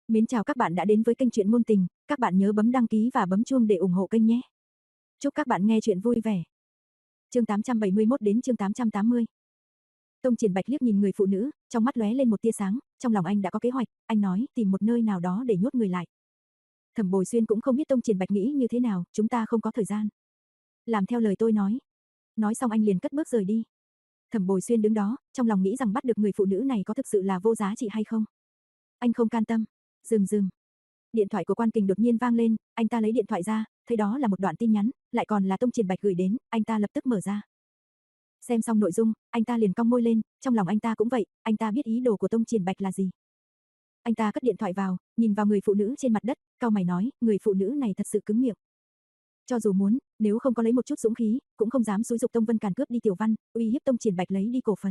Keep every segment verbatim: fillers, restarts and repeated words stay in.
Mến chào các bạn đã đến với kênh truyện ngôn tình, các bạn nhớ bấm đăng ký và bấm chuông để ủng hộ kênh nhé. Chúc các bạn nghe truyện vui vẻ. Chương tám trăm bảy mươi mốt đến chương tám trăm tám mươi. Tông Triển Bạch liếc nhìn người phụ nữ, trong mắt lóe lên một tia sáng, trong lòng anh đã có kế hoạch, anh nói tìm một nơi nào đó để nhốt người lại. Thẩm Bồi Xuyên cũng không biết Tông Triển Bạch nghĩ như thế nào, chúng ta không có thời gian. Làm theo lời tôi nói. Nói xong anh liền cất bước rời đi. Thẩm Bồi Xuyên đứng đó, trong lòng nghĩ rằng bắt được người phụ nữ này có thực sự là vô giá trị hay không. Anh không can tâm. Rừng rừng. Điện thoại của Quan Kình đột nhiên vang lên, anh ta lấy điện thoại ra, thấy đó là một đoạn tin nhắn, lại còn là Tông Triển Bạch gửi đến, anh ta lập tức mở ra. Xem xong nội dung, anh ta liền cong môi lên, trong lòng anh ta cũng vậy, anh ta biết ý đồ của Tông Triển Bạch là gì. Anh ta cất điện thoại vào, nhìn vào người phụ nữ trên mặt đất, cau mày nói, người phụ nữ này thật sự cứng miệng. Cho dù muốn, nếu không có lấy một chút dũng khí, cũng không dám xúi dục Tông Vân Càn cướp đi Tiểu Văn, uy hiếp Tông Triển Bạch lấy đi cổ phần.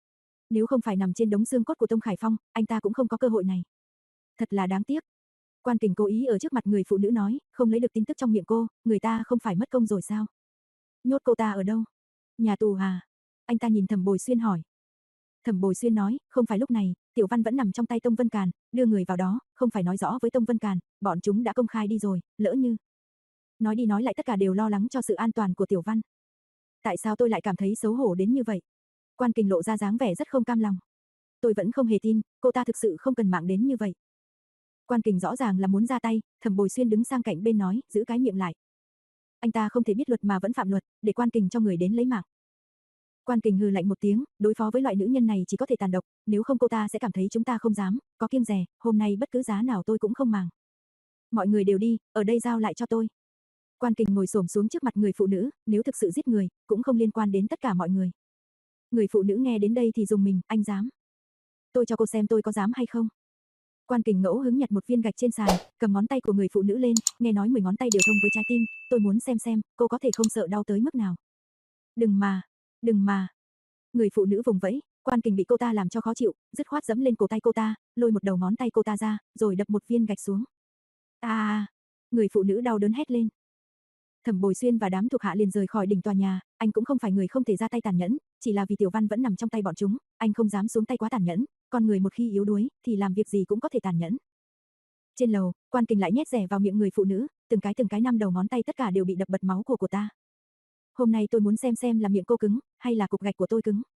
Nếu không phải nằm trên đống xương cốt của Tông Khải Phong, anh ta cũng không có cơ hội này. Thật là đáng tiếc. Quan Kình cố ý ở trước mặt người phụ nữ nói, không lấy được tin tức trong miệng cô, người ta không phải mất công rồi sao? Nhốt cô ta ở đâu? Nhà tù à? Anh ta nhìn Thẩm Bồi Xuyên hỏi. Thẩm Bồi Xuyên nói, không phải lúc này, Tiểu Văn vẫn nằm trong tay Tông Vân Càn, đưa người vào đó, không phải nói rõ với Tông Vân Càn, bọn chúng đã công khai đi rồi, lỡ như. Nói đi nói lại tất cả đều lo lắng cho sự an toàn của Tiểu Văn. Tại sao tôi lại cảm thấy xấu hổ đến như vậy? Quan Kình lộ ra dáng vẻ rất không cam lòng. Tôi vẫn không hề tin, cô ta thực sự không cần mạng đến như vậy. Quan Kình rõ ràng là muốn ra tay, Thẩm Bồi Xuyên đứng sang cạnh bên nói, giữ cái miệng lại. Anh ta không thể biết luật mà vẫn phạm luật, để Quan Kình cho người đến lấy mạng. Quan Kình hừ lạnh một tiếng, đối phó với loại nữ nhân này chỉ có thể tàn độc, nếu không cô ta sẽ cảm thấy chúng ta không dám, có kiêng dè, hôm nay bất cứ giá nào tôi cũng không màng. Mọi người đều đi, ở đây giao lại cho tôi. Quan Kình ngồi xổm xuống trước mặt người phụ nữ, nếu thực sự giết người, cũng không liên quan đến tất cả mọi người. Người phụ nữ nghe đến đây thì dùng mình, anh dám. Tôi cho cô xem tôi có dám hay không. Quan Kình ngẫu hứng nhặt một viên gạch trên sàn, cầm ngón tay của người phụ nữ lên, nghe nói mười ngón tay đều thông với trái tim, tôi muốn xem xem, cô có thể không sợ đau tới mức nào. Đừng mà, đừng mà. Người phụ nữ vùng vẫy, Quan Kình bị cô ta làm cho khó chịu, dứt khoát giẫm lên cổ tay cô ta, lôi một đầu ngón tay cô ta ra, rồi đập một viên gạch xuống. A à, người phụ nữ đau đớn hét lên. Thẩm Bồi Xuyên và đám thuộc hạ liền rời khỏi đỉnh tòa nhà, anh cũng không phải người không thể ra tay tàn nhẫn, chỉ là vì Tiểu Văn vẫn nằm trong tay bọn chúng, anh không dám xuống tay quá tàn nhẫn, con người một khi yếu đuối thì làm việc gì cũng có thể tàn nhẫn. Trên lầu, Quan Kình lại nhét rẻ vào miệng người phụ nữ, từng cái từng cái năm đầu ngón tay tất cả đều bị đập bật máu của cô ta. Hôm nay tôi muốn xem xem là miệng cô cứng, hay là cục gạch của tôi cứng.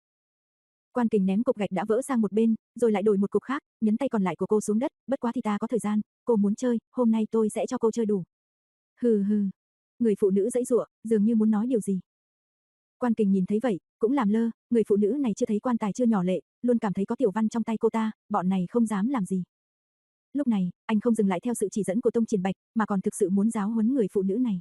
Quan Kình ném cục gạch đã vỡ sang một bên, rồi lại đổi một cục khác, nhấn tay còn lại của cô xuống đất, bất quá thì ta có thời gian, cô muốn chơi, hôm nay tôi sẽ cho cô chơi đủ. Hừ hừ. Người phụ nữ giãy giụa, dường như muốn nói điều gì. Quan Kình nhìn thấy vậy, cũng làm lơ, người phụ nữ này chưa thấy quan tài chưa nhỏ lệ, luôn cảm thấy có Tiểu Văn trong tay cô ta, bọn này không dám làm gì. Lúc này, anh không dừng lại theo sự chỉ dẫn của Tông Triển Bạch, mà còn thực sự muốn giáo huấn người phụ nữ này.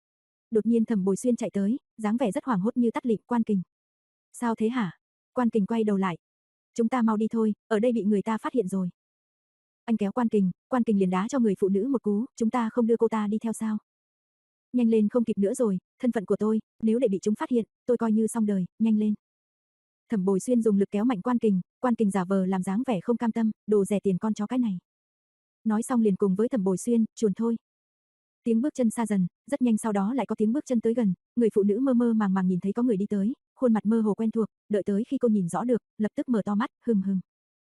Đột nhiên Thẩm Bồi Xuyên chạy tới, dáng vẻ rất hoảng hốt như tắt lịm. Quan Kình. Sao thế hả? Quan Kình quay đầu lại. Chúng ta mau đi thôi, ở đây bị người ta phát hiện rồi. Anh kéo Quan Kình, Quan Kình liền đá cho người phụ nữ một cú, chúng ta không đưa cô ta đi theo sao? Nhanh lên, không kịp nữa rồi, thân phận của tôi, nếu để bị chúng phát hiện, tôi coi như xong đời, nhanh lên. Thẩm Bồi Xuyên dùng lực kéo mạnh Quan Kình, Quan Kình giả vờ làm dáng vẻ không cam tâm, đồ rẻ tiền con chó cái này. Nói xong liền cùng với Thẩm Bồi Xuyên, chuồn thôi. Tiếng bước chân xa dần, rất nhanh sau đó lại có tiếng bước chân tới gần, người phụ nữ mơ mơ màng màng nhìn thấy có người đi tới, khuôn mặt mơ hồ quen thuộc, đợi tới khi cô nhìn rõ được, lập tức mở to mắt, hừm hừm.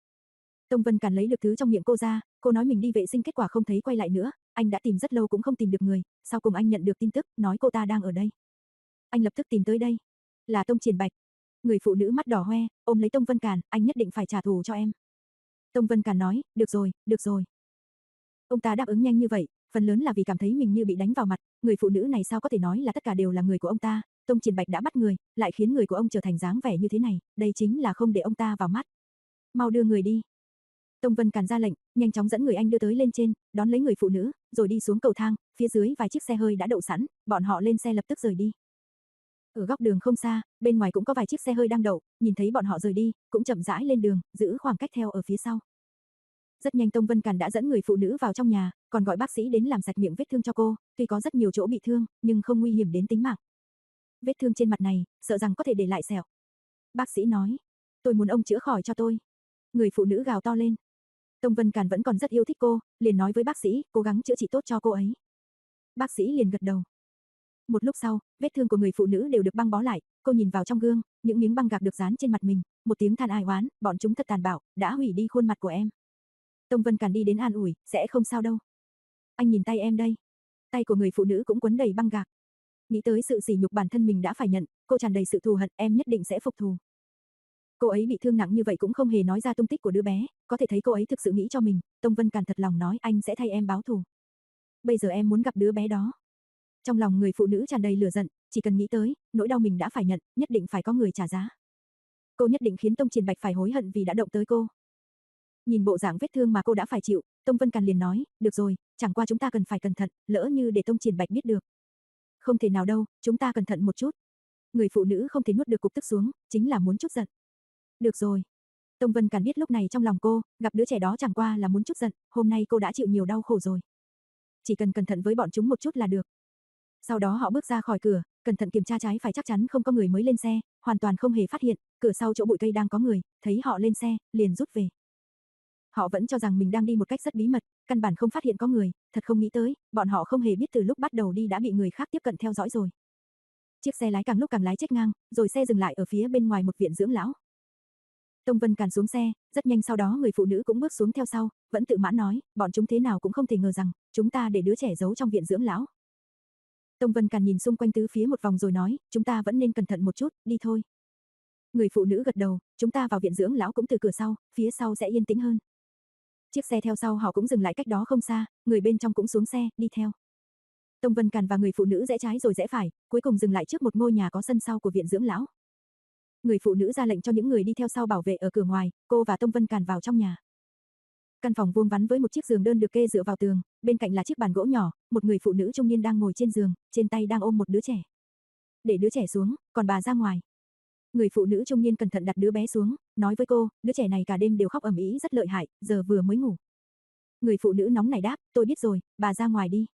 Tông Vân Càn lấy được thứ trong miệng cô ra, cô nói mình đi vệ sinh kết quả không thấy quay lại nữa, anh đã tìm rất lâu cũng không tìm được người, sau cùng anh nhận được tin tức, nói cô ta đang ở đây. Anh lập tức tìm tới đây. Là Tông Triển Bạch. Người phụ nữ mắt đỏ hoe, ôm lấy Tông Vân Càn, anh nhất định phải trả thù cho em. Tông Vân Càn nói, được rồi, được rồi. Ông ta đáp ứng nhanh như vậy, phần lớn là vì cảm thấy mình như bị đánh vào mặt, người phụ nữ này sao có thể nói là tất cả đều là người của ông ta, Tông Triển Bạch đã bắt người, lại khiến người của ông trở thành dáng vẻ như thế này, đây chính là không để ông ta vào mắt. Mau đưa người đi. Tông Vân Càn ra lệnh, nhanh chóng dẫn người anh đưa tới lên trên, đón lấy người phụ nữ, rồi đi xuống cầu thang, phía dưới vài chiếc xe hơi đã đậu sẵn, bọn họ lên xe lập tức rời đi. Ở góc đường không xa, bên ngoài cũng có vài chiếc xe hơi đang đậu, nhìn thấy bọn họ rời đi, cũng chậm rãi lên đường, giữ khoảng cách theo ở phía sau. Rất nhanh Tông Vân Càn đã dẫn người phụ nữ vào trong nhà, còn gọi bác sĩ đến làm sạch miệng vết thương cho cô, tuy có rất nhiều chỗ bị thương, nhưng không nguy hiểm đến tính mạng. Vết thương trên mặt này, sợ rằng có thể để lại sẹo. Bác sĩ nói, tôi muốn ông chữa khỏi cho tôi. Người phụ nữ gào to lên. Tông Vân Càn vẫn còn rất yêu thích cô, liền nói với bác sĩ, cố gắng chữa trị tốt cho cô ấy. Bác sĩ liền gật đầu. Một lúc sau, vết thương của người phụ nữ đều được băng bó lại, cô nhìn vào trong gương, những miếng băng gạc được dán trên mặt mình, một tiếng than ai oán, bọn chúng thật tàn bạo, đã hủy đi khuôn mặt của em. Tông Vân Càn đi đến an ủi, sẽ không sao đâu. Anh nhìn tay em đây. Tay của người phụ nữ cũng quấn đầy băng gạc. Nghĩ tới sự sỉ nhục bản thân mình đã phải nhận, cô tràn đầy sự thù hận, em nhất định sẽ phục thù. Cô ấy bị thương nặng như vậy cũng không hề nói ra tung tích của đứa bé, có thể thấy cô ấy thực sự nghĩ cho mình. Tông Vân Càn thật lòng nói, anh sẽ thay em báo thù. Bây giờ em muốn gặp đứa bé đó. Trong lòng người phụ nữ tràn đầy lửa giận, chỉ cần nghĩ tới nỗi đau mình đã phải nhận, nhất định phải có người trả giá. Cô nhất định khiến Tông Triển Bạch phải hối hận vì đã động tới cô. Nhìn bộ dạng vết thương mà cô đã phải chịu, Tông Vân Càn liền nói, được rồi, chẳng qua chúng ta cần phải cẩn thận, lỡ như để Tông Triển Bạch biết được. Không thể nào đâu, chúng ta cẩn thận một chút. Người phụ nữ không thể nuốt được cục tức xuống, chính là muốn chút giận. Được rồi. Tông Vân Càn biết lúc này trong lòng cô, gặp đứa trẻ đó chẳng qua là muốn chút giận, hôm nay cô đã chịu nhiều đau khổ rồi. Chỉ cần cẩn thận với bọn chúng một chút là được. Sau đó họ bước ra khỏi cửa, cẩn thận kiểm tra trái phải chắc chắn không có người mới lên xe, hoàn toàn không hề phát hiện, cửa sau chỗ bụi cây đang có người, thấy họ lên xe, liền rút về. Họ vẫn cho rằng mình đang đi một cách rất bí mật, căn bản không phát hiện có người, thật không nghĩ tới, bọn họ không hề biết từ lúc bắt đầu đi đã bị người khác tiếp cận theo dõi rồi. Chiếc xe lái càng lúc càng lái chết ngang, rồi xe dừng lại ở phía bên ngoài một viện dưỡng lão. Tông Vân Càn xuống xe, rất nhanh sau đó người phụ nữ cũng bước xuống theo sau, vẫn tự mãn nói, bọn chúng thế nào cũng không thể ngờ rằng, chúng ta để đứa trẻ giấu trong viện dưỡng lão. Tông Vân Càn nhìn xung quanh tứ phía một vòng rồi nói, chúng ta vẫn nên cẩn thận một chút, đi thôi. Người phụ nữ gật đầu, chúng ta vào viện dưỡng lão cũng từ cửa sau, phía sau sẽ yên tĩnh hơn. Chiếc xe theo sau họ cũng dừng lại cách đó không xa, người bên trong cũng xuống xe, đi theo. Tông Vân Càn và người phụ nữ rẽ trái rồi rẽ phải, cuối cùng dừng lại trước một ngôi nhà có sân sau của viện dưỡng lão. Người phụ nữ ra lệnh cho những người đi theo sau bảo vệ ở cửa ngoài, cô và Tông Vân Càn vào trong nhà. Căn phòng vuông vắn với một chiếc giường đơn được kê dựa vào tường, bên cạnh là chiếc bàn gỗ nhỏ, một người phụ nữ trung niên đang ngồi trên giường, trên tay đang ôm một đứa trẻ. Để đứa trẻ xuống, còn bà ra ngoài. Người phụ nữ trung niên cẩn thận đặt đứa bé xuống, nói với cô, đứa trẻ này cả đêm đều khóc ầm ĩ rất lợi hại, giờ vừa mới ngủ. Người phụ nữ nóng nảy đáp, tôi biết rồi, bà ra ngoài đi.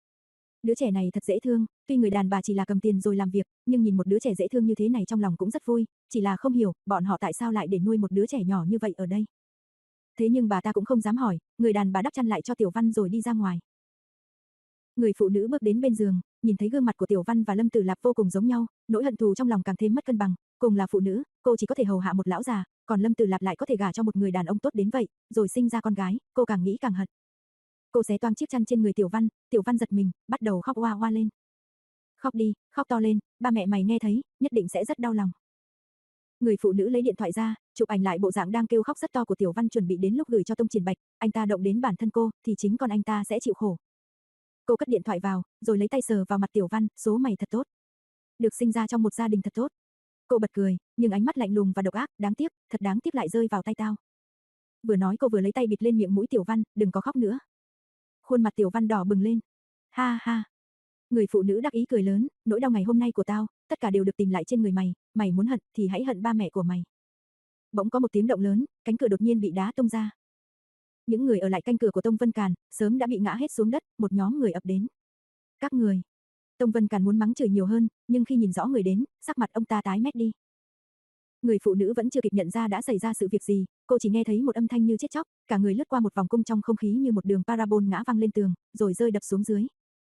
Đứa trẻ này thật dễ thương, tuy người đàn bà chỉ là cầm tiền rồi làm việc, nhưng nhìn một đứa trẻ dễ thương như thế này trong lòng cũng rất vui, chỉ là không hiểu, bọn họ tại sao lại để nuôi một đứa trẻ nhỏ như vậy ở đây. Thế nhưng bà ta cũng không dám hỏi, người đàn bà đắp chăn lại cho Tiểu Văn rồi đi ra ngoài. Người phụ nữ bước đến bên giường, nhìn thấy gương mặt của Tiểu Văn và Lâm Tử Lạp vô cùng giống nhau, nỗi hận thù trong lòng càng thêm mất cân bằng, cùng là phụ nữ, cô chỉ có thể hầu hạ một lão già, còn Lâm Tử Lạp lại có thể gả cho một người đàn ông tốt đến vậy, rồi sinh ra con gái, cô càng nghĩ càng hận. Cô xé toang chiếc chăn trên người Tiểu Văn, Tiểu Văn giật mình, bắt đầu khóc oa oa lên. Khóc đi, khóc to lên, ba mẹ mày nghe thấy, nhất định sẽ rất đau lòng. Người phụ nữ lấy điện thoại ra, chụp ảnh lại bộ dạng đang kêu khóc rất to của Tiểu Văn chuẩn bị đến lúc gửi cho Tông Triển Bạch, anh ta động đến bản thân cô, thì chính con anh ta sẽ chịu khổ. Cô cất điện thoại vào, rồi lấy tay sờ vào mặt Tiểu Văn, số mày thật tốt. Được sinh ra trong một gia đình thật tốt. Cô bật cười, nhưng ánh mắt lạnh lùng và độc ác, đáng tiếc, thật đáng tiếc lại rơi vào tay tao. Vừa nói cô vừa lấy tay bịt lên miệng mũi Tiểu Văn, đừng có khóc nữa. Khuôn mặt Tiểu Văn đỏ bừng lên. Ha ha. Người phụ nữ đắc ý cười lớn, nỗi đau ngày hôm nay của tao, tất cả đều được tìm lại trên người mày, mày muốn hận thì hãy hận ba mẹ của mày. Bỗng có một tiếng động lớn, cánh cửa đột nhiên bị đá tung ra. Những người ở lại canh cửa của Tông Vân Càn, sớm đã bị ngã hết xuống đất, một nhóm người ập đến. Các người. Tông Vân Càn muốn mắng chửi nhiều hơn, nhưng khi nhìn rõ người đến, sắc mặt ông ta tái mét đi. Người phụ nữ vẫn chưa kịp nhận ra đã xảy ra sự việc gì, cô chỉ nghe thấy một âm thanh như chết chóc, cả người lướt qua một vòng cung trong không khí như một đường parabol ngã văng lên tường, rồi rơi đập xuống dưới.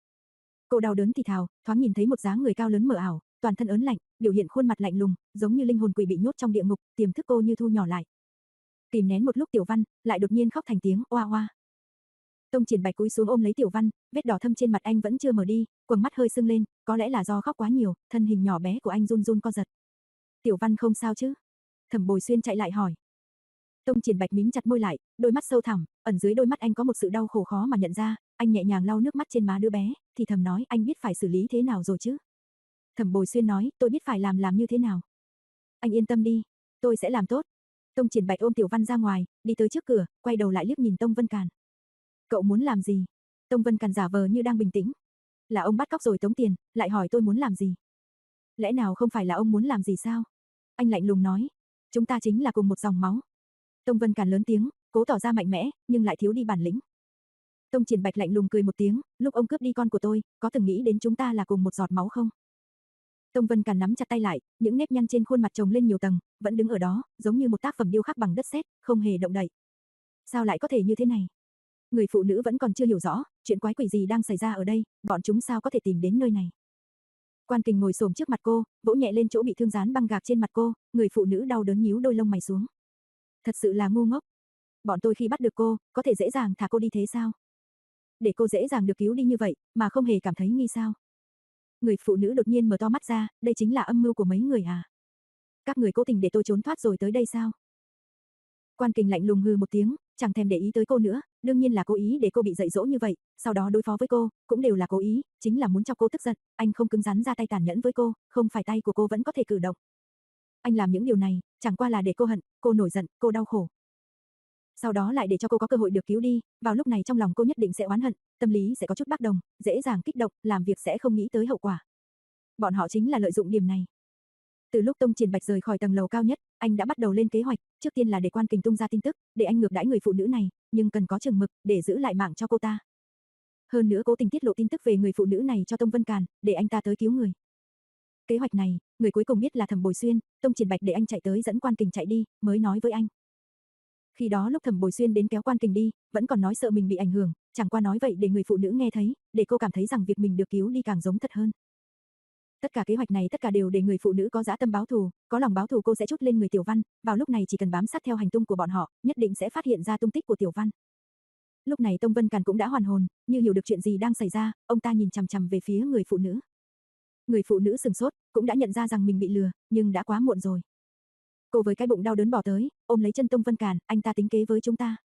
Cô đau đớn thì thào, thoáng nhìn thấy một dáng người cao lớn mờ ảo, toàn thân ớn lạnh, biểu hiện khuôn mặt lạnh lùng, giống như linh hồn quỷ bị nhốt trong địa ngục, tiềm thức cô như thu nhỏ lại. Kìm nén một lúc Tiểu Văn, lại đột nhiên khóc thành tiếng oa oa. Tông Triển Bạch cúi xuống ôm lấy Tiểu Văn, vết đỏ thâm trên mặt anh vẫn chưa mở đi, quầng mắt hơi sưng lên, có lẽ là do khóc quá nhiều, thân hình nhỏ bé của anh run run co giật. Tiểu Văn không sao chứ? Thẩm Bồi Xuyên chạy lại hỏi. Tông Triển Bạch mím chặt môi lại, đôi mắt sâu thẳm, ẩn dưới đôi mắt anh có một sự đau khổ khó mà nhận ra, anh nhẹ nhàng lau nước mắt trên má đứa bé, thì thầm nói, anh biết phải xử lý thế nào rồi chứ? Thẩm Bồi Xuyên nói, tôi biết phải làm làm như thế nào. Anh yên tâm đi, tôi sẽ làm tốt. Tông Triển Bạch ôm Tiểu Văn ra ngoài, đi tới trước cửa, quay đầu lại liếc nhìn Tông Vân Càn. Cậu muốn làm gì? Tông Vân Càn giả vờ như đang bình tĩnh. Là ông bắt cóc rồi tống tiền, lại hỏi tôi muốn làm gì? Lẽ nào không phải là ông muốn làm gì sao? Anh lạnh lùng nói, chúng ta chính là cùng một dòng máu. Tông Vân Càn lớn tiếng, cố tỏ ra mạnh mẽ, nhưng lại thiếu đi bản lĩnh. Tông Triển Bạch lạnh lùng cười một tiếng, lúc ông cướp đi con của tôi, có từng nghĩ đến chúng ta là cùng một giọt máu không? Tông Vân Càn nắm chặt tay lại, những nếp nhăn trên khuôn mặt chồng lên nhiều tầng, vẫn đứng ở đó, giống như một tác phẩm điêu khắc bằng đất sét, không hề động đậy. Sao lại có thể như thế này? Người phụ nữ vẫn còn chưa hiểu rõ, chuyện quái quỷ gì đang xảy ra ở đây, bọn chúng sao có thể tìm đến nơi này. Quan Kình ngồi xổm trước mặt cô, vỗ nhẹ lên chỗ bị thương dán băng gạc trên mặt cô, người phụ nữ đau đớn nhíu đôi lông mày xuống. Thật sự là ngu ngốc. Bọn tôi khi bắt được cô, có thể dễ dàng thả cô đi thế sao? Để cô dễ dàng được cứu đi như vậy, mà không hề cảm thấy nghi sao? Người phụ nữ đột nhiên mở to mắt ra, đây chính là âm mưu của mấy người à? Các người cố tình để tôi trốn thoát rồi tới đây sao? Quan Kình lạnh lùng hừ một tiếng, chẳng thèm để ý tới cô nữa, đương nhiên là cố ý để cô bị dạy dỗ như vậy, sau đó đối phó với cô, cũng đều là cố ý, chính là muốn cho cô tức giận, anh không cứng rắn ra tay tàn nhẫn với cô, không phải tay của cô vẫn có thể cử động. Anh làm những điều này, chẳng qua là để cô hận, cô nổi giận, cô đau khổ. Sau đó lại để cho cô có cơ hội được cứu đi, vào lúc này trong lòng cô nhất định sẽ oán hận, tâm lý sẽ có chút bác đồng, dễ dàng kích động, làm việc sẽ không nghĩ tới hậu quả. Bọn họ chính là lợi dụng điểm này. Từ lúc Tông Triển Bạch rời khỏi tầng lầu cao nhất, anh đã bắt đầu lên kế hoạch, trước tiên là để Quan Kình tung ra tin tức, để anh ngược đãi người phụ nữ này, nhưng cần có chừng mực, để giữ lại mạng cho cô ta. Hơn nữa cố tình tiết lộ tin tức về người phụ nữ này cho Tông Vân Càn, để anh ta tới cứu người. Kế hoạch này, người cuối cùng biết là Thẩm Bồi Xuyên, Tông Triển Bạch để anh chạy tới dẫn Quan Kình chạy đi, mới nói với anh. Khi đó lúc Thẩm Bồi Xuyên đến kéo Quan Kình đi, vẫn còn nói sợ mình bị ảnh hưởng, chẳng qua nói vậy để người phụ nữ nghe thấy, để cô cảm thấy rằng việc mình được cứu đi càng giống thật hơn. Tất cả kế hoạch này tất cả đều để người phụ nữ có dã tâm báo thù, có lòng báo thù cô sẽ trút lên người Tiểu Văn, vào lúc này chỉ cần bám sát theo hành tung của bọn họ, nhất định sẽ phát hiện ra tung tích của Tiểu Văn. Lúc này Tông Vân Càn cũng đã hoàn hồn, như hiểu được chuyện gì đang xảy ra, ông ta nhìn chằm chằm về phía người phụ nữ. Người phụ nữ sừng sốt, cũng đã nhận ra rằng mình bị lừa, nhưng đã quá muộn rồi. Cô với cái bụng đau đớn bỏ tới, ôm lấy chân Tông Vân Càn, anh ta tính kế với chúng ta.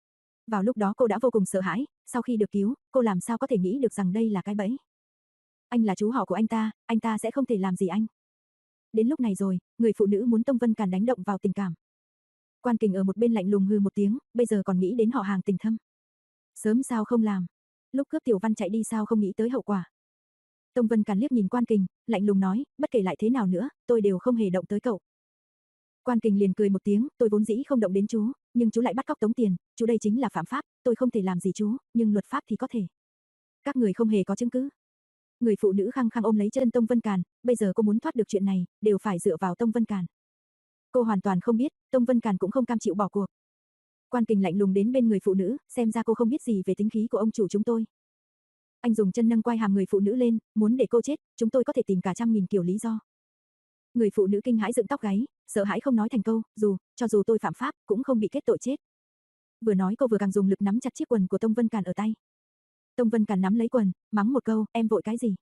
Vào lúc đó cô đã vô cùng sợ hãi, sau khi được cứu, cô làm sao có thể nghĩ được rằng đây là cái bẫy. Anh là chú họ của anh ta, anh ta sẽ không thể làm gì anh. Đến lúc này rồi, người phụ nữ muốn Tông Vân Càn đánh động vào tình cảm. Quan Kình ở một bên lạnh lùng hừ một tiếng, bây giờ còn nghĩ đến họ hàng tình thâm. Sớm sao không làm? Lúc cướp Tiểu Văn chạy đi sao không nghĩ tới hậu quả? Tông Vân Càn liếc nhìn Quan Kình, lạnh lùng nói, bất kể lại thế nào nữa, tôi đều không hề động tới cậu. Quan Kình liền cười một tiếng, tôi vốn dĩ không động đến chú, nhưng chú lại bắt cóc tống tiền, chú đây chính là phạm pháp, tôi không thể làm gì chú, nhưng luật pháp thì có thể. Các người không hề có chứng cứ. Người phụ nữ khăng khăng ôm lấy chân Tông Vân Càn, bây giờ cô muốn thoát được chuyện này, đều phải dựa vào Tông Vân Càn. Cô hoàn toàn không biết, Tông Vân Càn cũng không cam chịu bỏ cuộc. Quan Kình lạnh lùng đến bên người phụ nữ, xem ra cô không biết gì về tính khí của ông chủ chúng tôi. Anh dùng chân nâng quai hàm người phụ nữ lên, muốn để cô chết, chúng tôi có thể tìm cả trăm nghìn kiểu lý do. Người phụ nữ kinh hãi dựng tóc gáy, sợ hãi không nói thành câu, dù, cho dù tôi phạm pháp, cũng không bị kết tội chết. Vừa nói cô vừa càng dùng lực nắm chặt chiếc quần của Tông Vân Càn ở tay. Tông Vân Càn nắm lấy quần, mắng một câu, em vội cái gì?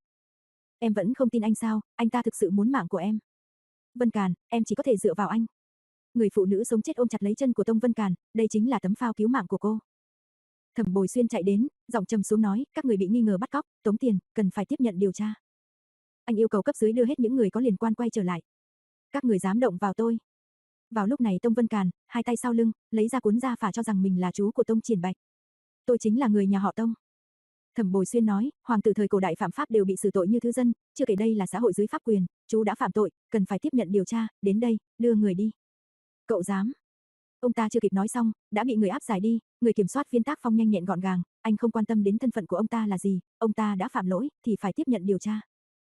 Em vẫn không tin anh sao, anh ta thực sự muốn mạng của em. Vân Càn, em chỉ có thể dựa vào anh. Người phụ nữ sống chết ôm chặt lấy chân của Tông Vân Càn, đây chính là tấm phao cứu mạng của cô. Thẩm Bồi Xuyên chạy đến, giọng trầm xuống nói, các người bị nghi ngờ bắt cóc, tống tiền, cần phải tiếp nhận điều tra. Anh yêu cầu cấp dưới đưa hết những người có liên quan quay trở lại. Các người dám động vào tôi. Vào lúc này Tông Vân Càn, hai tay sau lưng, lấy ra cuốn da phả cho rằng mình là chú của Tông Triển Bạch. Tôi chính là người nhà họ Tông. Thẩm Bồi Xuyên nói, hoàng tử thời cổ đại phạm pháp đều bị xử tội như thứ dân, chưa kể đây là xã hội dưới pháp quyền, chú đã phạm tội, cần phải tiếp nhận điều tra, đến đây, đưa người đi. Cậu dám? Ông ta chưa kịp nói xong, đã bị người áp giải đi, người kiểm soát viên tác phong nhanh nhẹn gọn gàng, anh không quan tâm đến thân phận của ông ta là gì, ông ta đã phạm lỗi, thì phải tiếp nhận điều tra.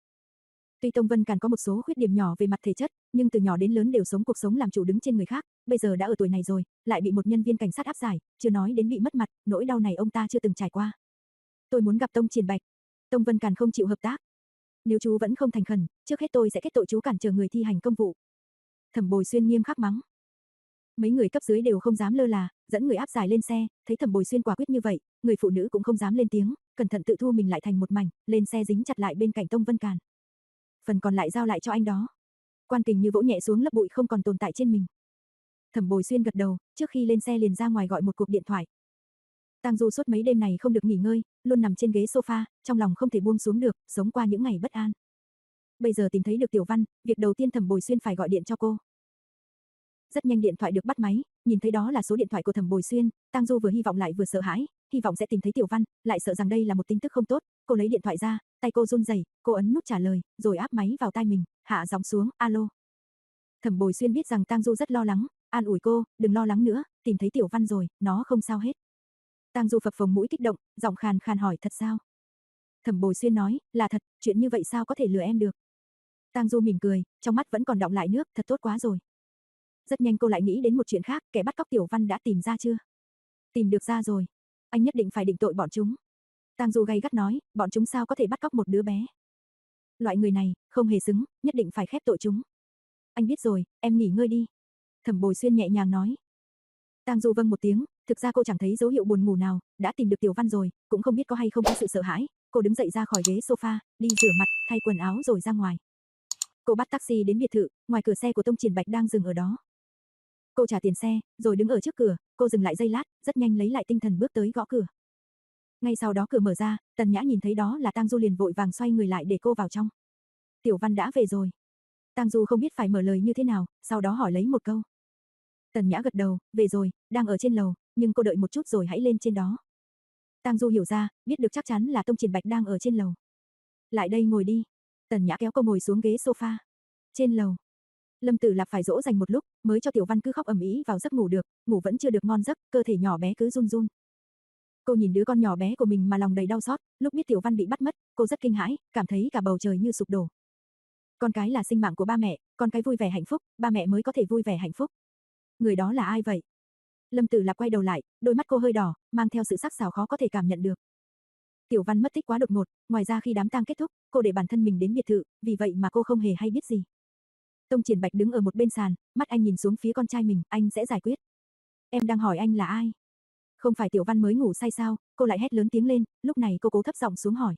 Tuy Tông Vân Càn có một số khuyết điểm nhỏ về mặt thể chất, nhưng từ nhỏ đến lớn đều sống cuộc sống làm chủ đứng trên người khác, bây giờ đã ở tuổi này rồi, lại bị một nhân viên cảnh sát áp giải, chưa nói đến bị mất mặt, nỗi đau này ông ta chưa từng trải qua. Tôi muốn gặp Tông Triển Bạch. Tông Vân Càn không chịu hợp tác. Nếu chú vẫn không thành khẩn, trước hết tôi sẽ kết tội chú cản trở người thi hành công vụ. Thẩm Bồi Xuyên nghiêm khắc mắng. Mấy người cấp dưới đều không dám lơ là, dẫn người áp giải lên xe, thấy Thẩm Bồi Xuyên quả quyết như vậy, người phụ nữ cũng không dám lên tiếng, cẩn thận tự thu mình lại thành một mảnh, lên xe dính chặt lại bên cạnh Tông Vân Càn. Phần còn lại giao lại cho anh đó. Quan Kình như vỗ nhẹ xuống lớp bụi không còn tồn tại trên mình. Thẩm Bồi Xuyên gật đầu, trước khi lên xe liền ra ngoài gọi một cuộc điện thoại. Tang Du suốt mấy đêm này không được nghỉ ngơi, luôn nằm trên ghế sofa, trong lòng không thể buông xuống được, sống qua những ngày bất an. Bây giờ tìm thấy được Tiểu Văn, việc đầu tiên Thẩm Bồi Xuyên phải gọi điện cho cô. Rất nhanh điện thoại được bắt máy, nhìn thấy đó là số điện thoại của Thẩm Bồi Xuyên, Tang Du vừa hy vọng lại vừa sợ hãi, hy vọng sẽ tìm thấy Tiểu Văn, lại sợ rằng đây là một tin tức không tốt, cô lấy điện thoại ra, tay cô run rẩy, cô ấn nút trả lời, rồi áp máy vào tai mình, hạ giọng xuống, alo. Thẩm Bồi Xuyên biết rằng Tang Du rất lo lắng, an ủi cô, đừng lo lắng nữa, tìm thấy Tiểu Văn rồi, nó không sao hết. Tang Du phập phồng mũi kích động, giọng khàn khàn hỏi, thật sao? Thẩm Bồi Xuyên nói, là thật, chuyện như vậy sao có thể lừa em được? Tang Du mỉm cười, trong mắt vẫn còn đọng lại nước, thật tốt quá rồi. Rất nhanh cô lại nghĩ đến một chuyện khác, kẻ bắt cóc Tiểu Văn đã tìm ra chưa? Tìm được ra rồi. Anh nhất định phải định tội bọn chúng. Tang Du gay gắt nói, bọn chúng sao có thể bắt cóc một đứa bé? Loại người này, không hề xứng, nhất định phải khép tội chúng. Anh biết rồi, em nghỉ ngơi đi. Thẩm Bồi Xuyên nhẹ nhàng nói. Tang Du vâng một tiếng, Thực ra cô chẳng thấy dấu hiệu buồn ngủ nào, đã tìm được Tiểu Văn rồi, cũng không biết có hay không có sự sợ hãi. Cô đứng dậy ra khỏi ghế sofa, đi rửa mặt, thay quần áo rồi ra ngoài. Cô bắt taxi đến biệt thự, ngoài cửa xe của Tông Triển Bạch đang dừng ở đó. Cô trả tiền xe, rồi đứng ở trước cửa, cô dừng lại giây lát, rất nhanh lấy lại tinh thần bước tới gõ cửa. Ngay sau đó cửa mở ra, Tần Nhã nhìn thấy đó là Tang Du liền vội vàng xoay người lại để cô vào trong. Tiểu Văn đã về rồi. Tang Du không biết phải mở lời như thế nào, sau đó hỏi lấy một câu. Tần Nhã gật đầu, về rồi, đang ở trên lầu, nhưng cô đợi một chút rồi hãy lên trên đó. Tang Du hiểu ra, biết được chắc chắn là Tông Triển Bạch đang ở trên lầu. Lại đây ngồi đi. Tần Nhã kéo cô ngồi xuống ghế sofa. Trên lầu. Lâm Tử Lạp phải dỗ dành một lúc, mới cho Tiểu Văn cứ khóc ầm ĩ vào giấc ngủ được, ngủ vẫn chưa được ngon giấc, cơ thể nhỏ bé cứ run run. Cô nhìn đứa con nhỏ bé của mình mà lòng đầy đau xót, lúc biết Tiểu Văn bị bắt mất, cô rất kinh hãi, cảm thấy cả bầu trời như sụp đổ. Con cái là sinh mạng của ba mẹ, con cái vui vẻ hạnh phúc, ba mẹ mới có thể vui vẻ hạnh phúc. Người đó là ai vậy? Lâm Tử Lạp quay đầu lại, đôi mắt cô hơi đỏ, mang theo sự sắc sảo khó có thể cảm nhận được. Tiểu Văn mất tích quá đột ngột, ngoài ra khi đám tang kết thúc, cô để bản thân mình đến biệt thự, vì vậy mà cô không hề hay biết gì. Tông Triển Bạch đứng ở một bên sàn, mắt anh nhìn xuống phía con trai mình, anh sẽ giải quyết. Em đang hỏi anh là ai? Không phải Tiểu Văn mới ngủ say sao? Cô lại hét lớn tiếng lên, lúc này cô cố thấp giọng xuống hỏi.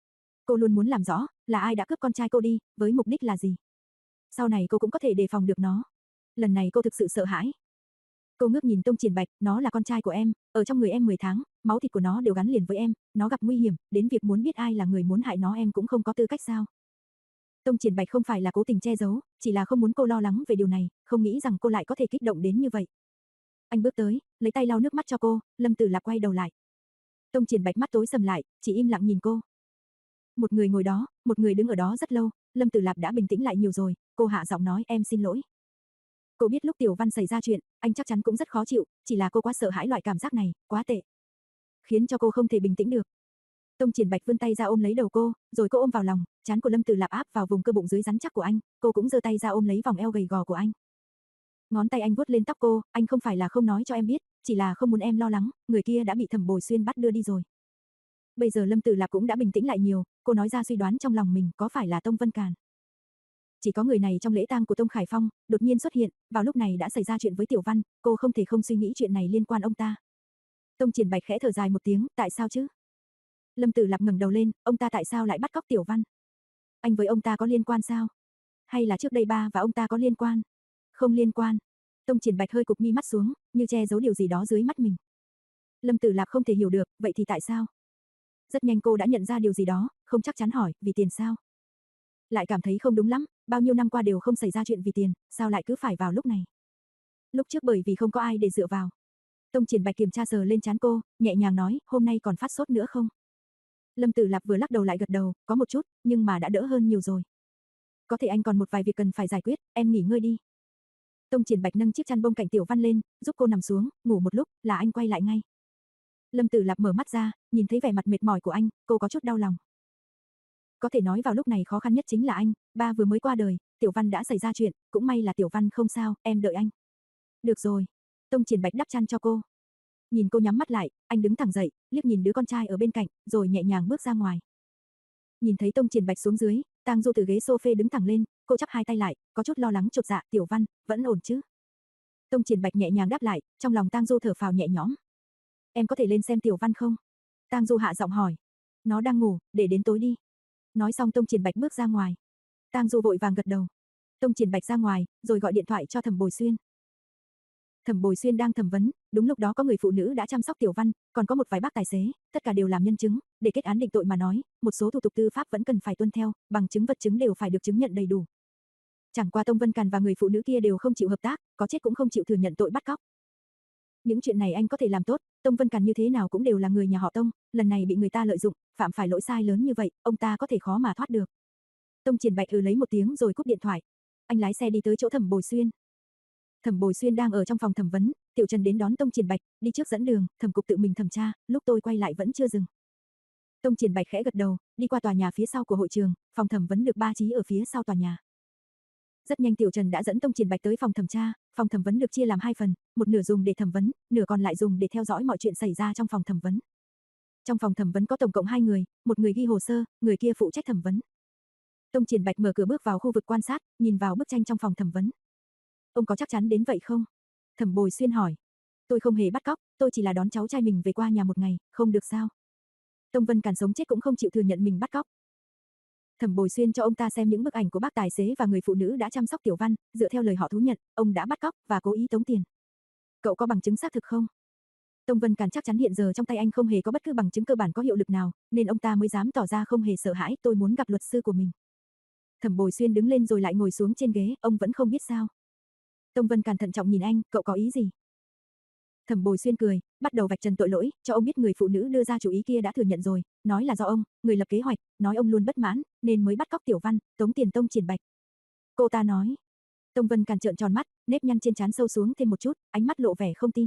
Cô luôn muốn làm rõ, là ai đã cướp con trai cô đi, với mục đích là gì? Sau này cô cũng có thể đề phòng được nó. Lần này cô thực sự sợ hãi. Cô ngước nhìn Tông Triển Bạch, nó là con trai của em, ở trong người em mười tháng, máu thịt của nó đều gắn liền với em, nó gặp nguy hiểm, đến việc muốn biết ai là người muốn hại nó em cũng không có tư cách sao? Tông Triển Bạch không phải là cố tình che giấu, chỉ là không muốn cô lo lắng về điều này, không nghĩ rằng cô lại có thể kích động đến như vậy. Anh bước tới, lấy tay lau nước mắt cho cô, Lâm Tử Lạp quay đầu lại. Tông Triển Bạch mắt tối sầm lại, chỉ im lặng nhìn cô. Một người ngồi đó, một người đứng ở đó rất lâu, Lâm Tử Lạp đã bình tĩnh lại nhiều rồi, cô hạ giọng nói em xin lỗi. Cô biết lúc Tiểu Văn xảy ra chuyện, anh chắc chắn cũng rất khó chịu, chỉ là cô quá sợ hãi loại cảm giác này, quá tệ. Khiến cho cô không thể bình tĩnh được. Tông Triển Bạch vươn tay ra ôm lấy đầu cô, rồi cô ôm vào lòng, trán của Lâm Tử Lạp áp vào vùng cơ bụng dưới rắn chắc của anh, cô cũng giơ tay ra ôm lấy vòng eo gầy gò của anh. Ngón tay anh vuốt lên tóc cô, anh không phải là không nói cho em biết, chỉ là không muốn em lo lắng, người kia đã bị Thẩm Bồi Xuyên bắt đưa đi rồi. Bây giờ Lâm Tử Lạp cũng đã bình tĩnh lại nhiều, cô nói ra suy đoán trong lòng mình, có phải là Tông Vân Càn. Chỉ có người này trong lễ tang của Tông Khải Phong, đột nhiên xuất hiện, vào lúc này đã xảy ra chuyện với Tiểu Văn, cô không thể không suy nghĩ chuyện này liên quan ông ta. Tông Triển Bạch khẽ thở dài một tiếng, tại sao chứ? Lâm Tử Lạp ngẩng đầu lên, ông ta tại sao lại bắt cóc Tiểu Văn? Anh với ông ta có liên quan sao? Hay là trước đây ba và ông ta có liên quan? Không liên quan. Tông Triển Bạch hơi cụp mi mắt xuống, như che giấu điều gì đó dưới mắt mình. Lâm Tử Lạp không thể hiểu được, vậy thì tại sao? Rất nhanh cô đã nhận ra điều gì đó, không chắc chắn hỏi, vì tiền sao? Lại cảm thấy không đúng lắm, bao nhiêu năm qua đều không xảy ra chuyện vì tiền, sao lại cứ phải vào lúc này? Lúc trước bởi vì không có ai để dựa vào. Tông Triển Bạch kiểm tra sờ lên trán cô, nhẹ nhàng nói, hôm nay còn phát sốt nữa không? Lâm Tử Lạp vừa lắc đầu lại gật đầu, có một chút, nhưng mà đã đỡ hơn nhiều rồi. Có thể anh còn một vài việc cần phải giải quyết, em nghỉ ngơi đi. Tông Triển Bạch nâng chiếc chăn bông cạnh Tiểu Văn lên, giúp cô nằm xuống, ngủ một lúc, là anh quay lại ngay. Lâm Tử Lạp mở mắt ra, nhìn thấy vẻ mặt mệt mỏi của anh, cô có chút đau lòng. Có thể nói vào lúc này khó khăn nhất chính là anh, ba vừa mới qua đời, Tiểu Văn đã xảy ra chuyện, cũng may là Tiểu Văn không sao, em đợi anh. Được rồi. Tông Triển Bạch đắp chăn cho cô. Nhìn cô nhắm mắt lại, anh đứng thẳng dậy, liếc nhìn đứa con trai ở bên cạnh, rồi nhẹ nhàng bước ra ngoài. Nhìn thấy Tông Triển Bạch xuống dưới, Tang Du từ ghế sofa đứng thẳng lên, cô chắp hai tay lại, có chút lo lắng chột dạ, Tiểu Văn, vẫn ổn chứ? Tông Triển Bạch nhẹ nhàng đáp lại, trong lòng Tang Du thở phào nhẹ nhõm. Em có thể lên xem Tiểu Văn không? Tang Du hạ giọng hỏi. Nó đang ngủ, để đến tối đi. Nói xong Tông Triển Bạch bước ra ngoài. Tang Du vội vàng gật đầu. Tông Triển Bạch ra ngoài, rồi gọi điện thoại cho Thẩm Bồi Xuyên. Thẩm Bồi Xuyên đang thẩm vấn, đúng lúc đó có người phụ nữ đã chăm sóc Tiểu Văn, còn có một vài bác tài xế, tất cả đều làm nhân chứng, để kết án định tội mà nói, một số thủ tục tư pháp vẫn cần phải tuân theo, bằng chứng vật chứng đều phải được chứng nhận đầy đủ. Chẳng qua Tông Vân Càn và người phụ nữ kia đều không chịu hợp tác, có chết cũng không chịu thừa nhận tội bắt cóc. Những chuyện này anh có thể làm tốt, Tông Vân Càn như thế nào cũng đều là người nhà họ Tông, lần này bị người ta lợi dụng, phạm phải lỗi sai lớn như vậy, ông ta có thể khó mà thoát được. Tông Triển Bạch ừ lấy một tiếng rồi cúp điện thoại. Anh lái xe đi tới chỗ Thẩm Bồi Xuyên. Thẩm Bồi Xuyên đang ở trong phòng thẩm vấn, Tiểu Trần đến đón Tông Triển Bạch, đi trước dẫn đường, thẩm cục tự mình thẩm tra, lúc tôi quay lại vẫn chưa dừng. Tông Triển Bạch khẽ gật đầu, đi qua tòa nhà phía sau của hội trường, phòng thẩm vấn được ba trí ở phía sau tòa nhà. Rất nhanh Tiểu Trần đã dẫn Tông Triển Bạch tới phòng thẩm tra, phòng thẩm vấn được chia làm hai phần, một nửa dùng để thẩm vấn, nửa còn lại dùng để theo dõi mọi chuyện xảy ra trong phòng thẩm vấn. Trong phòng thẩm vấn có tổng cộng hai người, một người ghi hồ sơ, người kia phụ trách thẩm vấn. Tông Triển Bạch mở cửa bước vào khu vực quan sát, nhìn vào bức tranh trong phòng thẩm vấn. Ông có chắc chắn đến vậy không? Thẩm Bồi Xuyên hỏi. Tôi không hề bắt cóc, tôi tôi chỉ là đón cháu trai mình về qua nhà một ngày, không được sao? Tông Vân Càn sống chết cũng không chịu thừa nhận mình bắt cóc. Thẩm Bồi Xuyên cho ông ta xem những bức ảnh của bác tài xế và người phụ nữ đã chăm sóc Tiểu Văn, dựa theo lời họ thú nhận, ông đã bắt cóc và cố ý tống tiền. Cậu có bằng chứng xác thực không? Tông Vân Càn chắc chắn hiện giờ trong tay anh không hề có bất cứ bằng chứng cơ bản có hiệu lực nào, nên ông ta mới dám tỏ ra không hề sợ hãi, tôi muốn gặp luật sư của mình. Thẩm Bồi Xuyên đứng lên rồi lại ngồi xuống trên ghế, ông vẫn không biết sao. Tông Vân Càn thận trọng nhìn anh, cậu có ý gì? Thẩm Bồi Xuyên cười, bắt đầu vạch trần tội lỗi, cho ông biết người phụ nữ đưa ra chủ ý kia đã thừa nhận rồi, nói là do ông, người lập kế hoạch, nói ông luôn bất mãn, nên mới bắt cóc Tiểu Văn, tống tiền Tông Triển Bạch. Cô ta nói. Tông Vân Càn trợn tròn mắt, nếp nhăn trên trán sâu xuống thêm một chút, ánh mắt lộ vẻ không tin.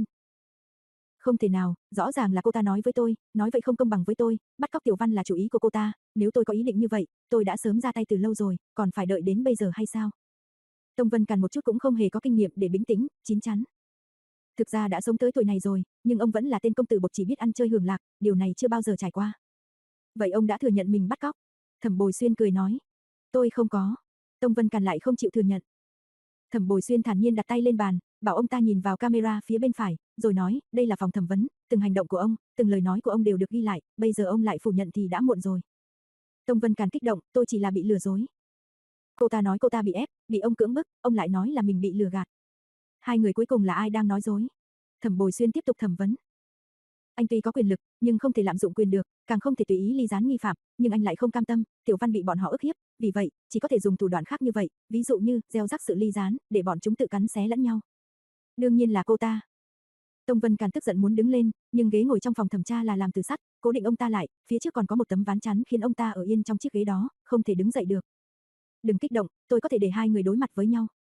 Không thể nào, rõ ràng là cô ta nói với tôi, nói vậy không công bằng với tôi, bắt cóc Tiểu Văn là chủ ý của cô ta, nếu tôi có ý định như vậy, tôi đã sớm ra tay từ lâu rồi, còn phải đợi đến bây giờ hay sao? Tông Vân Càn một chút cũng không hề có kinh nghiệm để bình tĩnh, chín chắn. Thực ra đã sống tới tuổi này rồi, nhưng ông vẫn là tên công tử bộc chỉ biết ăn chơi hưởng lạc, điều này chưa bao giờ trải qua. Vậy ông đã thừa nhận mình bắt cóc? Thẩm Bồi Xuyên cười nói. Tôi không có. Tông Vân Càn lại không chịu thừa nhận. Thẩm Bồi Xuyên thản nhiên đặt tay lên bàn, bảo ông ta nhìn vào camera phía bên phải, rồi nói, đây là phòng thẩm vấn, từng hành động của ông, từng lời nói của ông đều được ghi lại, bây giờ ông lại phủ nhận thì đã muộn rồi. Tông Vân Càn kích động, tôi chỉ là bị lừa dối. Cô ta nói cô ta bị ép, bị ông cưỡng bức, ông lại nói là mình bị lừa gạt. Hai người cuối cùng là ai đang nói dối? Thẩm Bồi Xuyên tiếp tục thẩm vấn. Anh tuy có quyền lực, nhưng không thể lạm dụng quyền được, càng không thể tùy ý ly gián nghi phạm, nhưng anh lại không cam tâm, Tiểu Văn bị bọn họ ức hiếp, vì vậy, chỉ có thể dùng thủ đoạn khác như vậy, ví dụ như gieo rắc sự ly gián, để bọn chúng tự cắn xé lẫn nhau. Đương nhiên là cô ta. Tông Vân Càn tức giận muốn đứng lên, nhưng ghế ngồi trong phòng thẩm tra là làm từ sắt, cố định ông ta lại, phía trước còn có một tấm ván chắn khiến ông ta ở yên trong chiếc ghế đó, không thể đứng dậy được. Đừng kích động, tôi có thể để hai người đối mặt với nhau.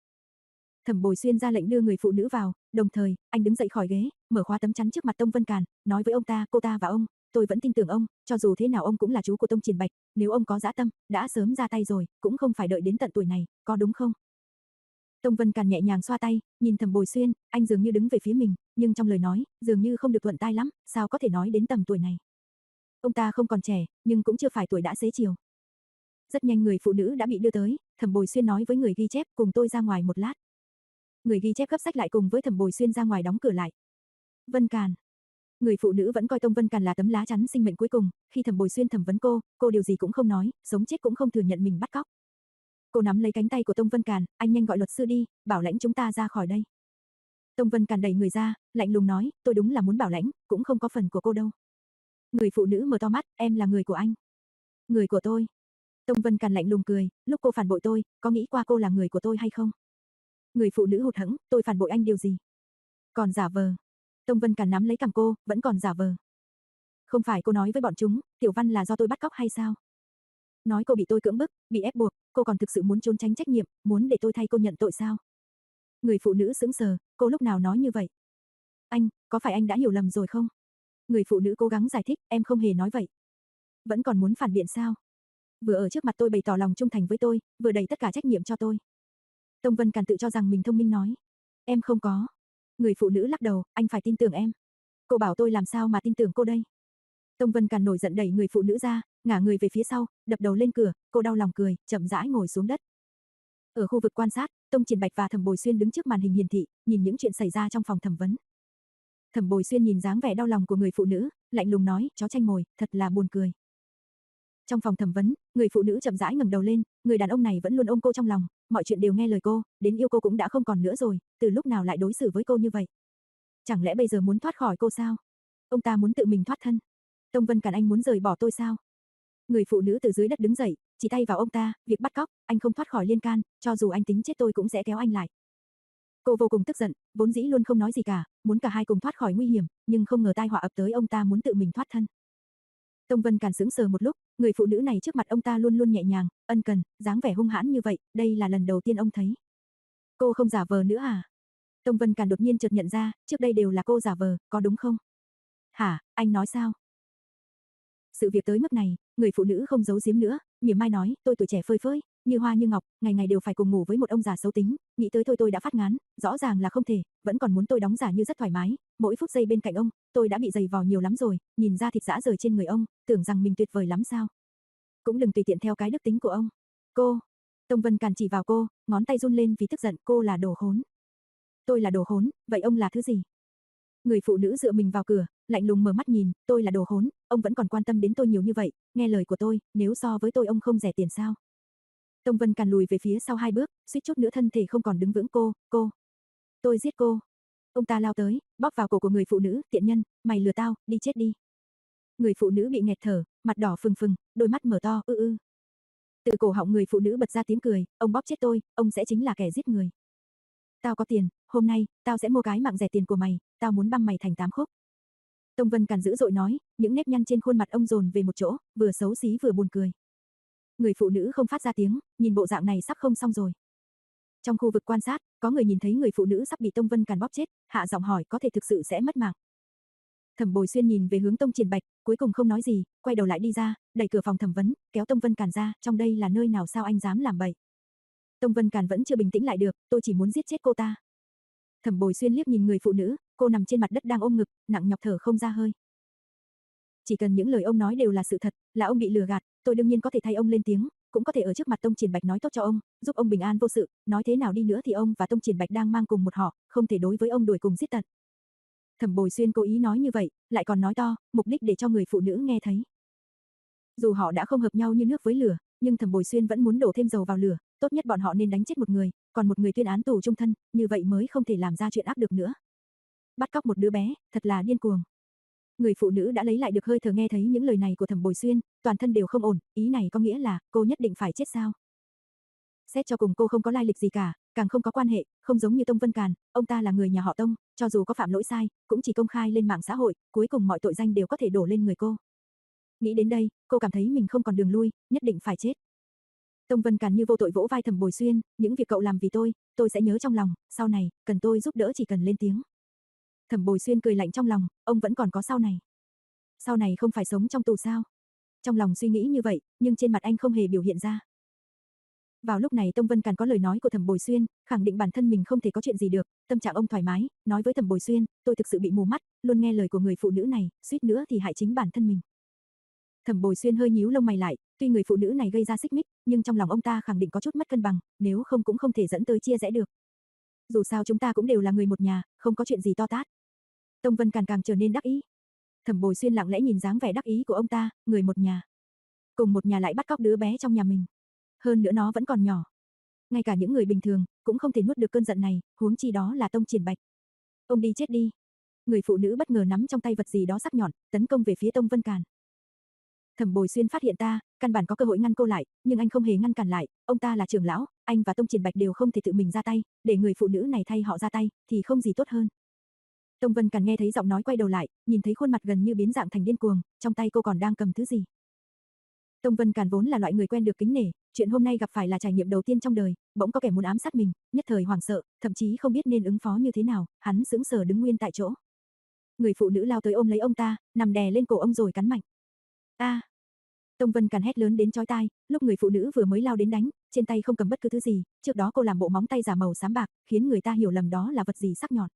Thẩm Bồi Xuyên ra lệnh đưa người phụ nữ vào, đồng thời, anh đứng dậy khỏi ghế, mở khóa tấm chắn trước mặt Tông Vân Càn, nói với ông ta, cô ta và ông, tôi vẫn tin tưởng ông, cho dù thế nào ông cũng là chú của Tông Triển Bạch, nếu ông có dã tâm, đã sớm ra tay rồi, cũng không phải đợi đến tận tuổi này, có đúng không? Tông Vân Càn nhẹ nhàng xoa tay, nhìn Thẩm Bồi Xuyên, anh dường như đứng về phía mình, nhưng trong lời nói, dường như không được thuận tai lắm, sao có thể nói đến tầm tuổi này. Ông ta không còn trẻ, nhưng cũng chưa phải tuổi đã xế chiều. Rất nhanh người phụ nữ đã bị đưa tới, Thẩm Bồi Xuyên nói với người ghi chép, cùng tôi ra ngoài một lát. Người ghi chép gấp sách lại cùng với Thẩm Bồi Xuyên ra ngoài đóng cửa lại. Vân Càn. Người phụ nữ vẫn coi Tông Vân Càn là tấm lá chắn sinh mệnh cuối cùng, khi Thẩm Bồi Xuyên thẩm vấn cô, cô điều gì cũng không nói, sống chết cũng không thừa nhận mình bắt cóc. Cô nắm lấy cánh tay của Tông Vân Càn, anh nhanh gọi luật sư đi, bảo lãnh chúng ta ra khỏi đây. Tông Vân Càn đẩy người ra, lạnh lùng nói, tôi đúng là muốn bảo lãnh, cũng không có phần của cô đâu. Người phụ nữ mở to mắt, em là người của anh. Người của tôi. Tông Vân Càn lạnh lùng cười, lúc cô phản bội tôi, có nghĩ qua cô là người của tôi hay không? Người phụ nữ hụt hẫng, tôi phản bội anh điều gì? Còn giả vờ. Tông Vân Càn nắm lấy cằm cô, vẫn còn giả vờ. Không phải cô nói với bọn chúng, Tiểu Văn là do tôi bắt cóc hay sao? Nói cô bị tôi cưỡng bức, bị ép buộc, cô còn thực sự muốn trốn tránh trách nhiệm, muốn để tôi thay cô nhận tội sao? Người phụ nữ sững sờ, cô lúc nào nói như vậy? Anh, có phải anh đã hiểu lầm rồi không? Người phụ nữ cố gắng giải thích, em không hề nói vậy. Vẫn còn muốn phản biện sao? Vừa ở trước mặt tôi bày tỏ lòng trung thành với tôi, vừa đẩy tất cả trách nhiệm cho tôi. Tông Vân Càn tự cho rằng mình thông minh nói. Em không có. Người phụ nữ lắc đầu, anh phải tin tưởng em. Cô bảo tôi làm sao mà tin tưởng cô đây? Tông Vân Càn nổi giận đẩy người phụ nữ ra, ngả người về phía sau, đập đầu lên cửa, cô đau lòng cười, chậm rãi ngồi xuống đất. Ở khu vực quan sát, Tông Triển Bạch và Thẩm Bồi Xuyên đứng trước màn hình hiển thị, nhìn những chuyện xảy ra trong phòng thẩm vấn. Thẩm Bồi Xuyên nhìn dáng vẻ đau lòng của người phụ nữ, lạnh lùng nói, chó tranh mồi, thật là buồn cười. Trong phòng thẩm vấn, người phụ nữ chậm rãi ngẩng đầu lên, người đàn ông này vẫn luôn ôm cô trong lòng, mọi chuyện đều nghe lời cô, đến yêu cô cũng đã không còn nữa rồi, từ lúc nào lại đối xử với cô như vậy? Chẳng lẽ bây giờ muốn thoát khỏi cô sao? Ông ta muốn tự mình thoát thân. Tông Vân Càn, anh muốn rời bỏ tôi sao? Người phụ nữ từ dưới đất đứng dậy, chỉ tay vào ông ta, việc bắt cóc, anh không thoát khỏi liên can, cho dù anh tính chết tôi cũng sẽ kéo anh lại. Cô vô cùng tức giận, vốn dĩ luôn không nói gì cả, muốn cả hai cùng thoát khỏi nguy hiểm, nhưng không ngờ tai họa ập tới ông ta muốn tự mình thoát thân. Tông Vân Càn sững sờ một lúc, người phụ nữ này trước mặt ông ta luôn luôn nhẹ nhàng, ân cần, dáng vẻ hung hãn như vậy, đây là lần đầu tiên ông thấy. Cô không giả vờ nữa à? Tông Vân Càn đột nhiên chợt nhận ra, trước đây đều là cô giả vờ, có đúng không? Hả, anh nói sao? Sự việc tới mức này, người phụ nữ không giấu giếm nữa, mỉa mai nói, tôi tuổi trẻ phơi phới, như hoa như ngọc, ngày ngày đều phải cùng ngủ với một ông già xấu tính, nghĩ tới thôi tôi đã phát ngán, rõ ràng là không thể, vẫn còn muốn tôi đóng giả như rất thoải mái, mỗi phút giây bên cạnh ông, tôi đã bị dày vò nhiều lắm rồi, nhìn ra thịt rã rời trên người ông, tưởng rằng mình tuyệt vời lắm sao? Cũng đừng tùy tiện theo cái đức tính của ông. Cô, Tông Vân Càn chỉ vào cô, ngón tay run lên vì tức giận, cô là đồ khốn. Tôi là đồ khốn, vậy ông là thứ gì? Người phụ nữ dựa mình vào cửa, lạnh lùng mở mắt nhìn, tôi là đồ khốn, ông vẫn còn quan tâm đến tôi nhiều như vậy, nghe lời của tôi, nếu so với tôi ông không rẻ tiền sao? Tông Vân Càn lùi về phía sau hai bước, suýt chút nữa thân thể không còn đứng vững. Cô, cô, tôi giết cô. Ông ta lao tới, bóp vào cổ của người phụ nữ, tiện nhân, mày lừa tao, đi chết đi. Người phụ nữ bị nghẹt thở, mặt đỏ phừng phừng, đôi mắt mở to, ư ư. Từ cổ họng người phụ nữ bật ra tiếng cười, ông bóp chết tôi, ông sẽ chính là kẻ giết người. Tao có tiền, hôm nay, tao sẽ mua cái mạng rẻ tiền của mày, tao muốn băm mày thành tám khúc. Tông Vân Càn dữ dội nói, những nếp nhăn trên khuôn mặt ông dồn về một chỗ, vừa xấu xí vừa buồn cười. Người phụ nữ không phát ra tiếng, nhìn bộ dạng này sắp không xong rồi. Trong khu vực quan sát, có người nhìn thấy người phụ nữ sắp bị Tông Vân Càn bóp chết, hạ giọng hỏi có thể thực sự sẽ mất mạng. Thẩm Bồi Xuyên nhìn về hướng Tông Triển Bạch, cuối cùng không nói gì, quay đầu lại đi ra, đẩy cửa phòng thẩm vấn, kéo Tông Vân Càn ra, trong đây là nơi nào sao anh dám làm bậy. Tông Vân Càn vẫn chưa bình tĩnh lại được, tôi chỉ muốn giết chết cô ta. Thẩm Bồi Xuyên liếc nhìn người phụ nữ, cô nằm trên mặt đất đang ôm ngực, nặng nhọc thở không ra hơi. Chỉ cần những lời ông nói đều là sự thật, là ông bị lừa gạt, tôi đương nhiên có thể thay ông lên tiếng, cũng có thể ở trước mặt Tông Triển Bạch nói tốt cho ông, giúp ông bình an vô sự, nói thế nào đi nữa thì ông và Tông Triển Bạch đang mang cùng một họ, không thể đối với ông đuổi cùng giết tận. Thẩm Bồi Xuyên cố ý nói như vậy, lại còn nói to, mục đích để cho người phụ nữ nghe thấy. Dù họ đã không hợp nhau như nước với lửa, nhưng Thẩm Bồi Xuyên vẫn muốn đổ thêm dầu vào lửa, tốt nhất bọn họ nên đánh chết một người, còn một người tuyên án tù chung thân, như vậy mới không thể làm ra chuyện ác được nữa. Bắt cóc một đứa bé, thật là điên cuồng. Người phụ nữ đã lấy lại được hơi thở nghe thấy những lời này của Thẩm Bồi Xuyên, toàn thân đều không ổn, ý này có nghĩa là cô nhất định phải chết sao? Xét cho cùng cô không có lai lịch gì cả, càng không có quan hệ, không giống như Tông Vân Càn, ông ta là người nhà họ Tông, cho dù có phạm lỗi sai, cũng chỉ công khai lên mạng xã hội, cuối cùng mọi tội danh đều có thể đổ lên người cô. Nghĩ đến đây, cô cảm thấy mình không còn đường lui, nhất định phải chết. Tông Vân Càn như vô tội vỗ vai Thẩm Bồi Xuyên, những việc cậu làm vì tôi, tôi sẽ nhớ trong lòng, sau này, cần tôi giúp đỡ chỉ cần lên tiếng. Thẩm Bồi Xuyên cười lạnh trong lòng, ông vẫn còn có sau này. Sau này không phải sống trong tù sao? Trong lòng suy nghĩ như vậy, nhưng trên mặt anh không hề biểu hiện ra. Vào lúc này Tông Vân Càn có lời nói của Thẩm Bồi Xuyên, khẳng định bản thân mình không thể có chuyện gì được, tâm trạng ông thoải mái, nói với Thẩm Bồi Xuyên, tôi thực sự bị mù mắt, luôn nghe lời của người phụ nữ này, suýt nữa thì hại chính bản thân mình. Thẩm Bồi Xuyên hơi nhíu lông mày lại, tuy người phụ nữ này gây ra xích mích, nhưng trong lòng ông ta khẳng định có chút mất cân bằng, nếu không cũng không thể dẫn tới chia rẽ được. Dù sao chúng ta cũng đều là người một nhà, không có chuyện gì to tát. Tông Vân Càn càng trở nên đắc ý. Thẩm Bồi Xuyên lặng lẽ nhìn dáng vẻ đắc ý của ông ta, người một nhà. Cùng một nhà lại bắt cóc đứa bé trong nhà mình. Hơn nữa nó vẫn còn nhỏ. Ngay cả những người bình thường, cũng không thể nuốt được cơn giận này, huống chi đó là Tông Triển Bạch. Ông đi chết đi. Người phụ nữ bất ngờ nắm trong tay vật gì đó sắc nhọn, tấn công về phía Tông Vân Càn. Thẩm Bồi Xuyên phát hiện ta, căn bản có cơ hội ngăn cô lại, nhưng anh không hề ngăn cản lại, ông ta là trưởng lão, anh và Tông Triển Bạch đều không thể tự mình ra tay, để người phụ nữ này thay họ ra tay, thì không gì tốt hơn. Tông Vân Càn nghe thấy giọng nói quay đầu lại, nhìn thấy khuôn mặt gần như biến dạng thành điên cuồng, trong tay cô còn đang cầm thứ gì. Tông Vân Càn vốn là loại người quen được kính nể, chuyện hôm nay gặp phải là trải nghiệm đầu tiên trong đời, bỗng có kẻ muốn ám sát mình, nhất thời hoảng sợ, thậm chí không biết nên ứng phó như thế nào, hắn sững sờ đứng nguyên tại chỗ. Người phụ nữ lao tới ôm lấy ông ta, nằm đè lên cổ ông rồi cắn mạnh. A! À. Tông Vân Càn hét lớn đến chói tai, lúc người phụ nữ vừa mới lao đến đánh, trên tay không cầm bất cứ thứ gì, trước đó cô làm bộ móng tay giả màu xám bạc, khiến người ta hiểu lầm đó là vật gì sắc nhọn.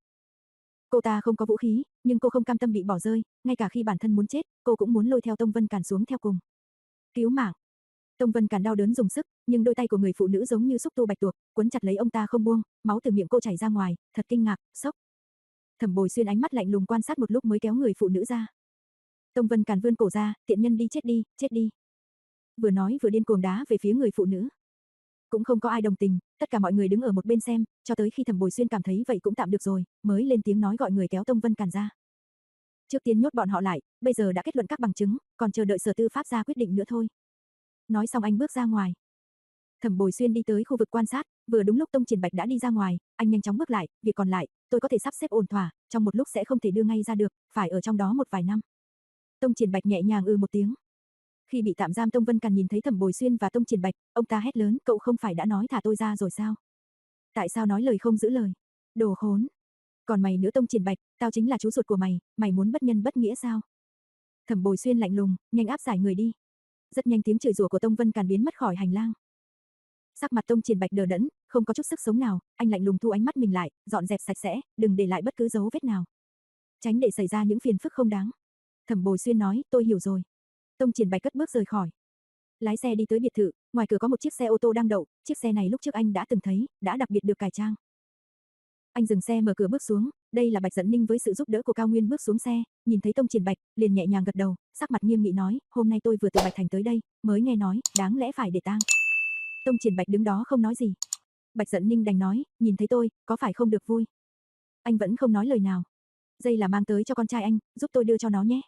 Cô ta không có vũ khí, nhưng cô không cam tâm bị bỏ rơi, ngay cả khi bản thân muốn chết, cô cũng muốn lôi theo Tông Vân Càn xuống theo cùng. Cứu mạng! Tông Vân Càn đau đớn dùng sức, nhưng đôi tay của người phụ nữ giống như xúc tu bạch tuộc, quấn chặt lấy ông ta không buông, máu từ miệng cô chảy ra ngoài, thật kinh ngạc, sốc. Thẩm Bồi Xuyên ánh mắt lạnh lùng quan sát một lúc mới kéo người phụ nữ ra. Tông Vân Càn vươn cổ ra, tiện nhân đi chết đi, chết đi. Vừa nói vừa điên cuồng đá về phía người phụ nữ. Cũng không có ai đồng tình, tất cả mọi người đứng ở một bên xem, cho tới khi Thẩm Bồi Xuyên cảm thấy vậy cũng tạm được rồi, mới lên tiếng nói gọi người kéo Tông Vân Càn ra. Trước tiên nhốt bọn họ lại, bây giờ đã kết luận các bằng chứng, còn chờ đợi sở tư pháp ra quyết định nữa thôi. Nói xong anh bước ra ngoài. Thẩm Bồi Xuyên đi tới khu vực quan sát, vừa đúng lúc Tông Triển Bạch đã đi ra ngoài, anh nhanh chóng bước lại, việc còn lại, tôi có thể sắp xếp ổn thỏa, trong một lúc sẽ không thể đưa ngay ra được, phải ở trong đó một vài năm. Tông Triển Bạch nhẹ nhàng ư một tiếng. Khi bị tạm giam Tông Vân Càn nhìn thấy Thẩm Bồi Xuyên và Tông Triển Bạch, ông ta hét lớn, cậu không phải đã nói thả tôi ra rồi sao? Tại sao nói lời không giữ lời? Đồ khốn! Còn mày nữa Tông Triển Bạch, tao chính là chú ruột của mày, mày muốn bất nhân bất nghĩa sao? Thẩm Bồi Xuyên lạnh lùng, nhanh áp giải người đi. Rất nhanh tiếng chửi rủa của Tông Vân Càn biến mất khỏi hành lang. Sắc mặt Tông Triển Bạch đờ đẫn, không có chút sức sống nào, anh lạnh lùng thu ánh mắt mình lại, dọn dẹp sạch sẽ, đừng để lại bất cứ dấu vết nào. Tránh để xảy ra những phiền phức không đáng. Thẩm Bồi Xuyên nói, tôi hiểu rồi. Tông Triển Bạch cất bước rời khỏi. Lái xe đi tới biệt thự, ngoài cửa có một chiếc xe ô tô đang đậu, chiếc xe này lúc trước anh đã từng thấy, đã đặc biệt được cải trang. Anh dừng xe mở cửa bước xuống, đây là Bạch Dận Ninh với sự giúp đỡ của Cao Nguyên bước xuống xe, nhìn thấy Tông Triển Bạch, liền nhẹ nhàng gật đầu, sắc mặt nghiêm nghị nói, hôm nay tôi vừa từ Bạch Thành tới đây, mới nghe nói, đáng lẽ phải để tang. Tông Triển Bạch đứng đó không nói gì. Bạch Dận Ninh đành nói, nhìn thấy tôi, có phải không được vui? Anh vẫn không nói lời nào. Đây là mang tới cho con trai anh, giúp tôi đưa cho nó nhé.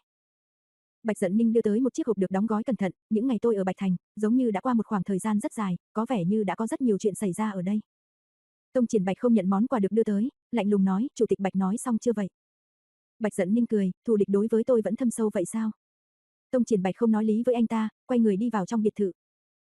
Bạch Dận Ninh đưa tới một chiếc hộp được đóng gói cẩn thận, những ngày tôi ở Bạch Thành, giống như đã qua một khoảng thời gian rất dài, có vẻ như đã có rất nhiều chuyện xảy ra ở đây. Tông Triển Bạch không nhận món quà được đưa tới, lạnh lùng nói, Chủ tịch Bạch nói xong chưa vậy? Bạch Dận Ninh cười, thù địch đối với tôi vẫn thâm sâu vậy sao? Tông Triển Bạch không nói lý với anh ta, quay người đi vào trong biệt thự.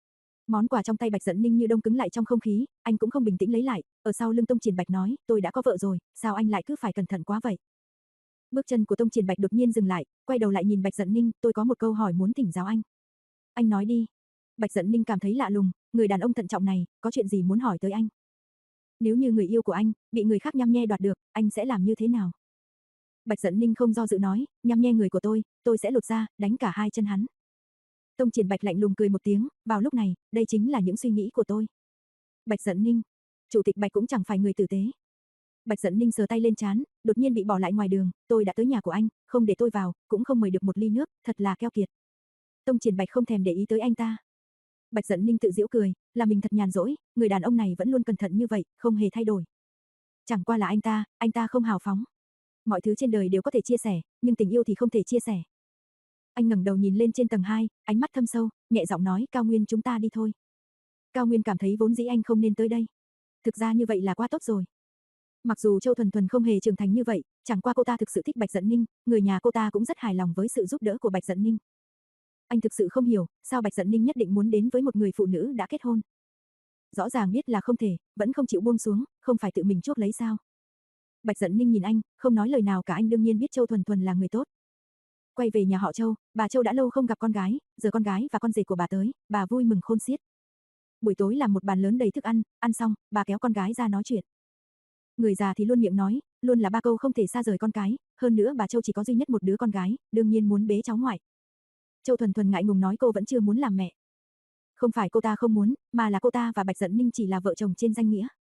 Món quà trong tay Bạch Dận Ninh như đông cứng lại trong không khí, anh cũng không bình tĩnh lấy lại, ở sau lưng Tông Triển Bạch nói, tôi đã có vợ rồi, sao anh lại cứ phải cẩn thận quá vậy? Bước chân của Tông Triển Bạch đột nhiên dừng lại, quay đầu lại nhìn Bạch Dận Ninh, tôi có một câu hỏi muốn thỉnh giáo anh. Anh nói đi. Bạch Dận Ninh cảm thấy lạ lùng, người đàn ông thận trọng này, có chuyện gì muốn hỏi tới anh? Nếu như người yêu của anh, bị người khác nhăm nhe đoạt được, anh sẽ làm như thế nào? Bạch Dận Ninh không do dự nói, nhăm nhe người của tôi, tôi sẽ lột ra, đánh cả hai chân hắn. Tông Triển Bạch lạnh lùng cười một tiếng, vào lúc này, đây chính là những suy nghĩ của tôi. Bạch Dận Ninh, Chủ tịch Bạch cũng chẳng phải người tử tế. Bạch Dận Ninh sờ tay lên trán, đột nhiên bị bỏ lại ngoài đường, tôi đã tới nhà của anh, không để tôi vào, cũng không mời được một ly nước, thật là keo kiệt. Tông Triển Bạch không thèm để ý tới anh ta. Bạch Dận Ninh tự giễu cười, là mình thật nhàn rỗi, người đàn ông này vẫn luôn cẩn thận như vậy, không hề thay đổi. Chẳng qua là anh ta, anh ta không hào phóng. Mọi thứ trên đời đều có thể chia sẻ, nhưng tình yêu thì không thể chia sẻ. Anh ngẩng đầu nhìn lên trên tầng hai, ánh mắt thâm sâu, nhẹ giọng nói, Cao Nguyên chúng ta đi thôi. Cao Nguyên cảm thấy vốn dĩ anh không nên tới đây. Thực ra như vậy là quá tốt rồi. Mặc dù Châu Thuần Thuần không hề trưởng thành như vậy, chẳng qua cô ta thực sự thích Bạch Dận Ninh, người nhà cô ta cũng rất hài lòng với sự giúp đỡ của Bạch Dận Ninh. Anh thực sự không hiểu, sao Bạch Dận Ninh nhất định muốn đến với một người phụ nữ đã kết hôn. Rõ ràng biết là không thể, vẫn không chịu buông xuống, không phải tự mình chuốc lấy sao. Bạch Dận Ninh nhìn anh, không nói lời nào cả, anh đương nhiên biết Châu Thuần Thuần là người tốt. Quay về nhà họ Châu, bà Châu đã lâu không gặp con gái, giờ con gái và con rể của bà tới, bà vui mừng khôn xiết. Buổi tối làm một bàn lớn đầy thức ăn, ăn xong, bà kéo con gái ra nói chuyện. Người già thì luôn miệng nói, luôn là ba câu không thể xa rời con cái, hơn nữa bà Châu chỉ có duy nhất một đứa con gái, đương nhiên muốn bế cháu ngoại. Châu Thuần Thuần ngại ngùng nói cô vẫn chưa muốn làm mẹ. Không phải cô ta không muốn, mà là cô ta và Bạch Dận Ninh chỉ là vợ chồng trên danh nghĩa.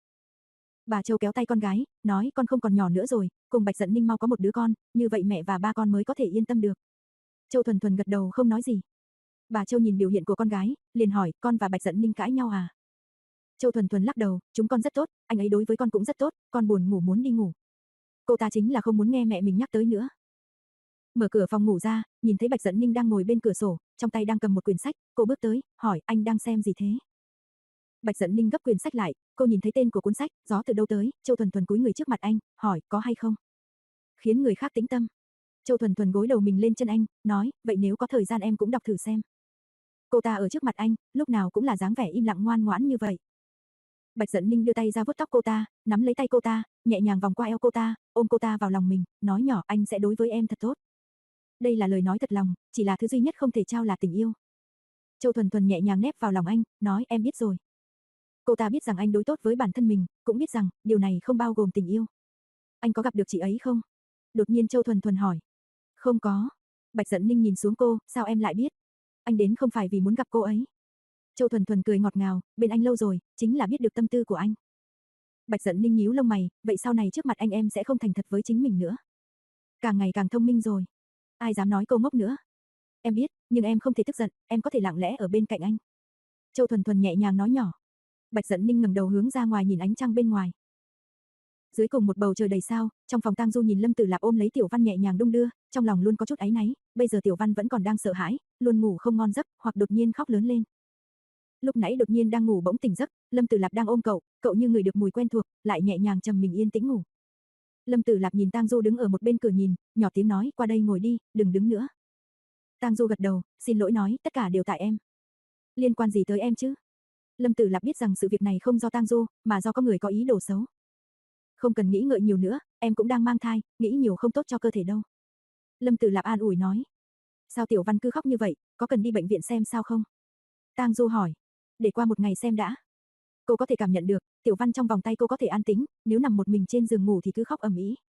Bà Châu kéo tay con gái, nói con không còn nhỏ nữa rồi, cùng Bạch Dận Ninh mau có một đứa con, như vậy mẹ và ba con mới có thể yên tâm được. Châu Thuần Thuần gật đầu không nói gì. Bà Châu nhìn biểu hiện của con gái, liền hỏi, con và Bạch Dận Ninh cãi nhau à? Châu Thuần Thuần lắc đầu, chúng con rất tốt, anh ấy đối với con cũng rất tốt, con buồn ngủ muốn đi ngủ. Cô ta chính là không muốn nghe mẹ mình nhắc tới nữa. Mở cửa phòng ngủ ra, nhìn thấy Bạch Dận Ninh đang ngồi bên cửa sổ, trong tay đang cầm một quyển sách, cô bước tới, hỏi, anh đang xem gì thế? Bạch Dận Ninh gấp quyển sách lại, cô nhìn thấy tên của cuốn sách, gió từ đâu tới, Châu Thuần Thuần cúi người trước mặt anh, hỏi, có hay không? Khiến người khác tĩnh tâm. Châu Thuần Thuần gối đầu mình lên chân anh, nói, vậy nếu có thời gian em cũng đọc thử xem. Cô ta ở trước mặt anh, lúc nào cũng là dáng vẻ im lặng ngoan ngoãn như vậy. Bạch Dận Ninh đưa tay ra vuốt tóc cô ta, nắm lấy tay cô ta, nhẹ nhàng vòng qua eo cô ta, ôm cô ta vào lòng mình, nói nhỏ, anh sẽ đối với em thật tốt. Đây là lời nói thật lòng, chỉ là thứ duy nhất không thể trao là tình yêu. Châu Thuần Thuần nhẹ nhàng nép vào lòng anh, nói em biết rồi. Cô ta biết rằng anh đối tốt với bản thân mình, cũng biết rằng điều này không bao gồm tình yêu. Anh có gặp được chị ấy không? Đột nhiên Châu Thuần Thuần hỏi. Không có. Bạch Dận Ninh nhìn xuống cô, sao em lại biết? Anh đến không phải vì muốn gặp cô ấy. Châu Thuần Thuần cười ngọt ngào, bên anh lâu rồi, chính là biết được tâm tư của anh. Bạch Dận Ninh nhíu lông mày, vậy sau này trước mặt anh em sẽ không thành thật với chính mình nữa. Càng ngày càng thông minh rồi. Ai dám nói câu ngốc nữa. Em biết, nhưng em không thể tức giận, em có thể lặng lẽ ở bên cạnh anh. Châu Thuần Thuần nhẹ nhàng nói nhỏ. Bạch Dận Ninh ngẩng đầu hướng ra ngoài nhìn ánh trăng bên ngoài. Dưới cùng một bầu trời đầy sao, trong phòng tang du nhìn Lâm Tử Lạp ôm lấy Tiểu Văn nhẹ nhàng đung đưa, trong lòng luôn có chút áy náy, bây giờ Tiểu Văn vẫn còn đang sợ hãi, luôn ngủ không ngon giấc, hoặc đột nhiên khóc lớn lên. Lúc nãy đột nhiên đang ngủ bỗng tỉnh giấc, Lâm Tử Lạp đang ôm cậu, cậu như người được mùi quen thuộc, lại nhẹ nhàng trầm mình yên tĩnh ngủ. Lâm Tử Lạp nhìn Tang Du đứng ở một bên cửa nhìn, nhỏ tiếng nói, qua đây ngồi đi, đừng đứng nữa. Tang Du gật đầu, xin lỗi nói, tất cả đều tại em. Liên quan gì tới em chứ? Lâm Tử Lạp biết rằng sự việc này không do Tang Du, mà do có người có ý đồ xấu. Không cần nghĩ ngợi nhiều nữa, em cũng đang mang thai, nghĩ nhiều không tốt cho cơ thể đâu. Lâm Tử Lạp an ủi nói. Sao Tiểu Văn cứ khóc như vậy, có cần đi bệnh viện xem sao không? Tang Du hỏi. Để qua một ngày xem đã. Cô có thể cảm nhận được, Tiểu Văn trong vòng tay cô có thể an tĩnh, nếu nằm một mình trên giường ngủ thì cứ khóc ầm ĩ.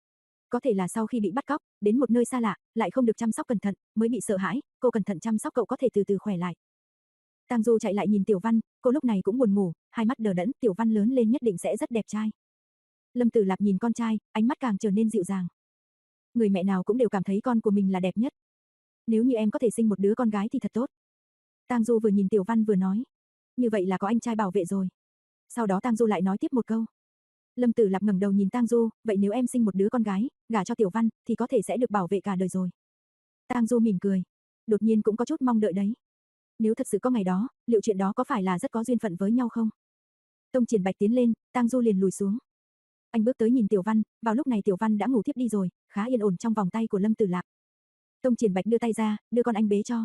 Có thể là sau khi bị bắt cóc, đến một nơi xa lạ, lại không được chăm sóc cẩn thận, mới bị sợ hãi, cô cẩn thận chăm sóc cậu có thể từ từ khỏe lại. Tang Du chạy lại nhìn Tiểu Văn, cô lúc này cũng buồn ngủ, hai mắt đờ đẫn, Tiểu Văn lớn lên nhất định sẽ rất đẹp trai. Lâm Tử Lạp nhìn con trai, ánh mắt càng trở nên dịu dàng. Người mẹ nào cũng đều cảm thấy con của mình là đẹp nhất. Nếu như em có thể sinh một đứa con gái thì thật tốt. Tang Du vừa nhìn Tiểu Văn vừa nói. Như vậy là có anh trai bảo vệ rồi. Sau đó Tang Du lại nói tiếp một câu. Lâm Tử Lạp ngẩng đầu nhìn Tang Du, vậy nếu em sinh một đứa con gái, gả cho Tiểu Văn, thì có thể sẽ được bảo vệ cả đời rồi. Tang Du mỉm cười. Đột nhiên cũng có chút mong đợi đấy. Nếu thật sự có ngày đó, liệu chuyện đó có phải là rất có duyên phận với nhau không? Tông Triển Bạch tiến lên, Tang Du liền lùi xuống. Anh bước tới nhìn Tiểu Văn, vào lúc này Tiểu Văn đã ngủ thiếp đi rồi, khá yên ổn trong vòng tay của Lâm Tử Lạp. Tông Triển Bạch đưa tay ra, đưa con anh bế cho.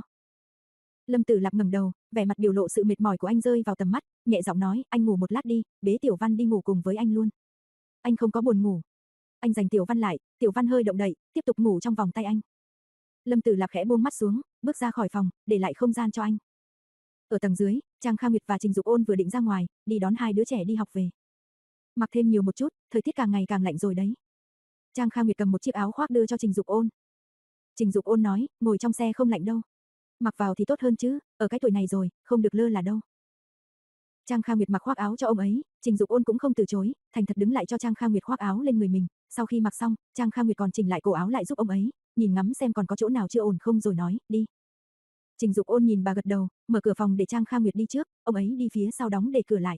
Lâm Tử Lạp ngẩng đầu, vẻ mặt biểu lộ sự mệt mỏi của anh rơi vào tầm mắt, nhẹ giọng nói, anh ngủ một lát đi, bế Tiểu Văn đi ngủ cùng với anh luôn. Anh không có buồn ngủ. Anh giành Tiểu Văn lại, Tiểu Văn hơi động đậy, tiếp tục ngủ trong vòng tay anh. Lâm Tử Lạp khẽ buông mắt xuống, bước ra khỏi phòng, để lại không gian cho anh. Ở tầng dưới, Trang Kha Nguyệt và Trình Dục Ôn vừa định ra ngoài, đi đón hai đứa trẻ đi học về. Mặc thêm nhiều một chút, thời tiết càng ngày càng lạnh rồi đấy. Trang Kha Nguyệt cầm một chiếc áo khoác đưa cho Trình Dục Ôn. Trình Dục Ôn nói, ngồi trong xe không lạnh đâu. Mặc vào thì tốt hơn chứ, ở cái tuổi này rồi, không được lơ là đâu. Trang Kha Nguyệt mặc khoác áo cho ông ấy, Trình Dục Ôn cũng không từ chối, thành thật đứng lại cho Trang Kha Nguyệt khoác áo lên người mình. Sau khi mặc xong, Trang Kha Nguyệt còn chỉnh lại cổ áo lại giúp ông ấy, nhìn ngắm xem còn có chỗ nào chưa ổn không rồi nói, đi. Trình Dục Ôn nhìn bà gật đầu, mở cửa phòng để Trang Kha Nguyệt đi trước, ông ấy đi phía sau đóng để cửa lại.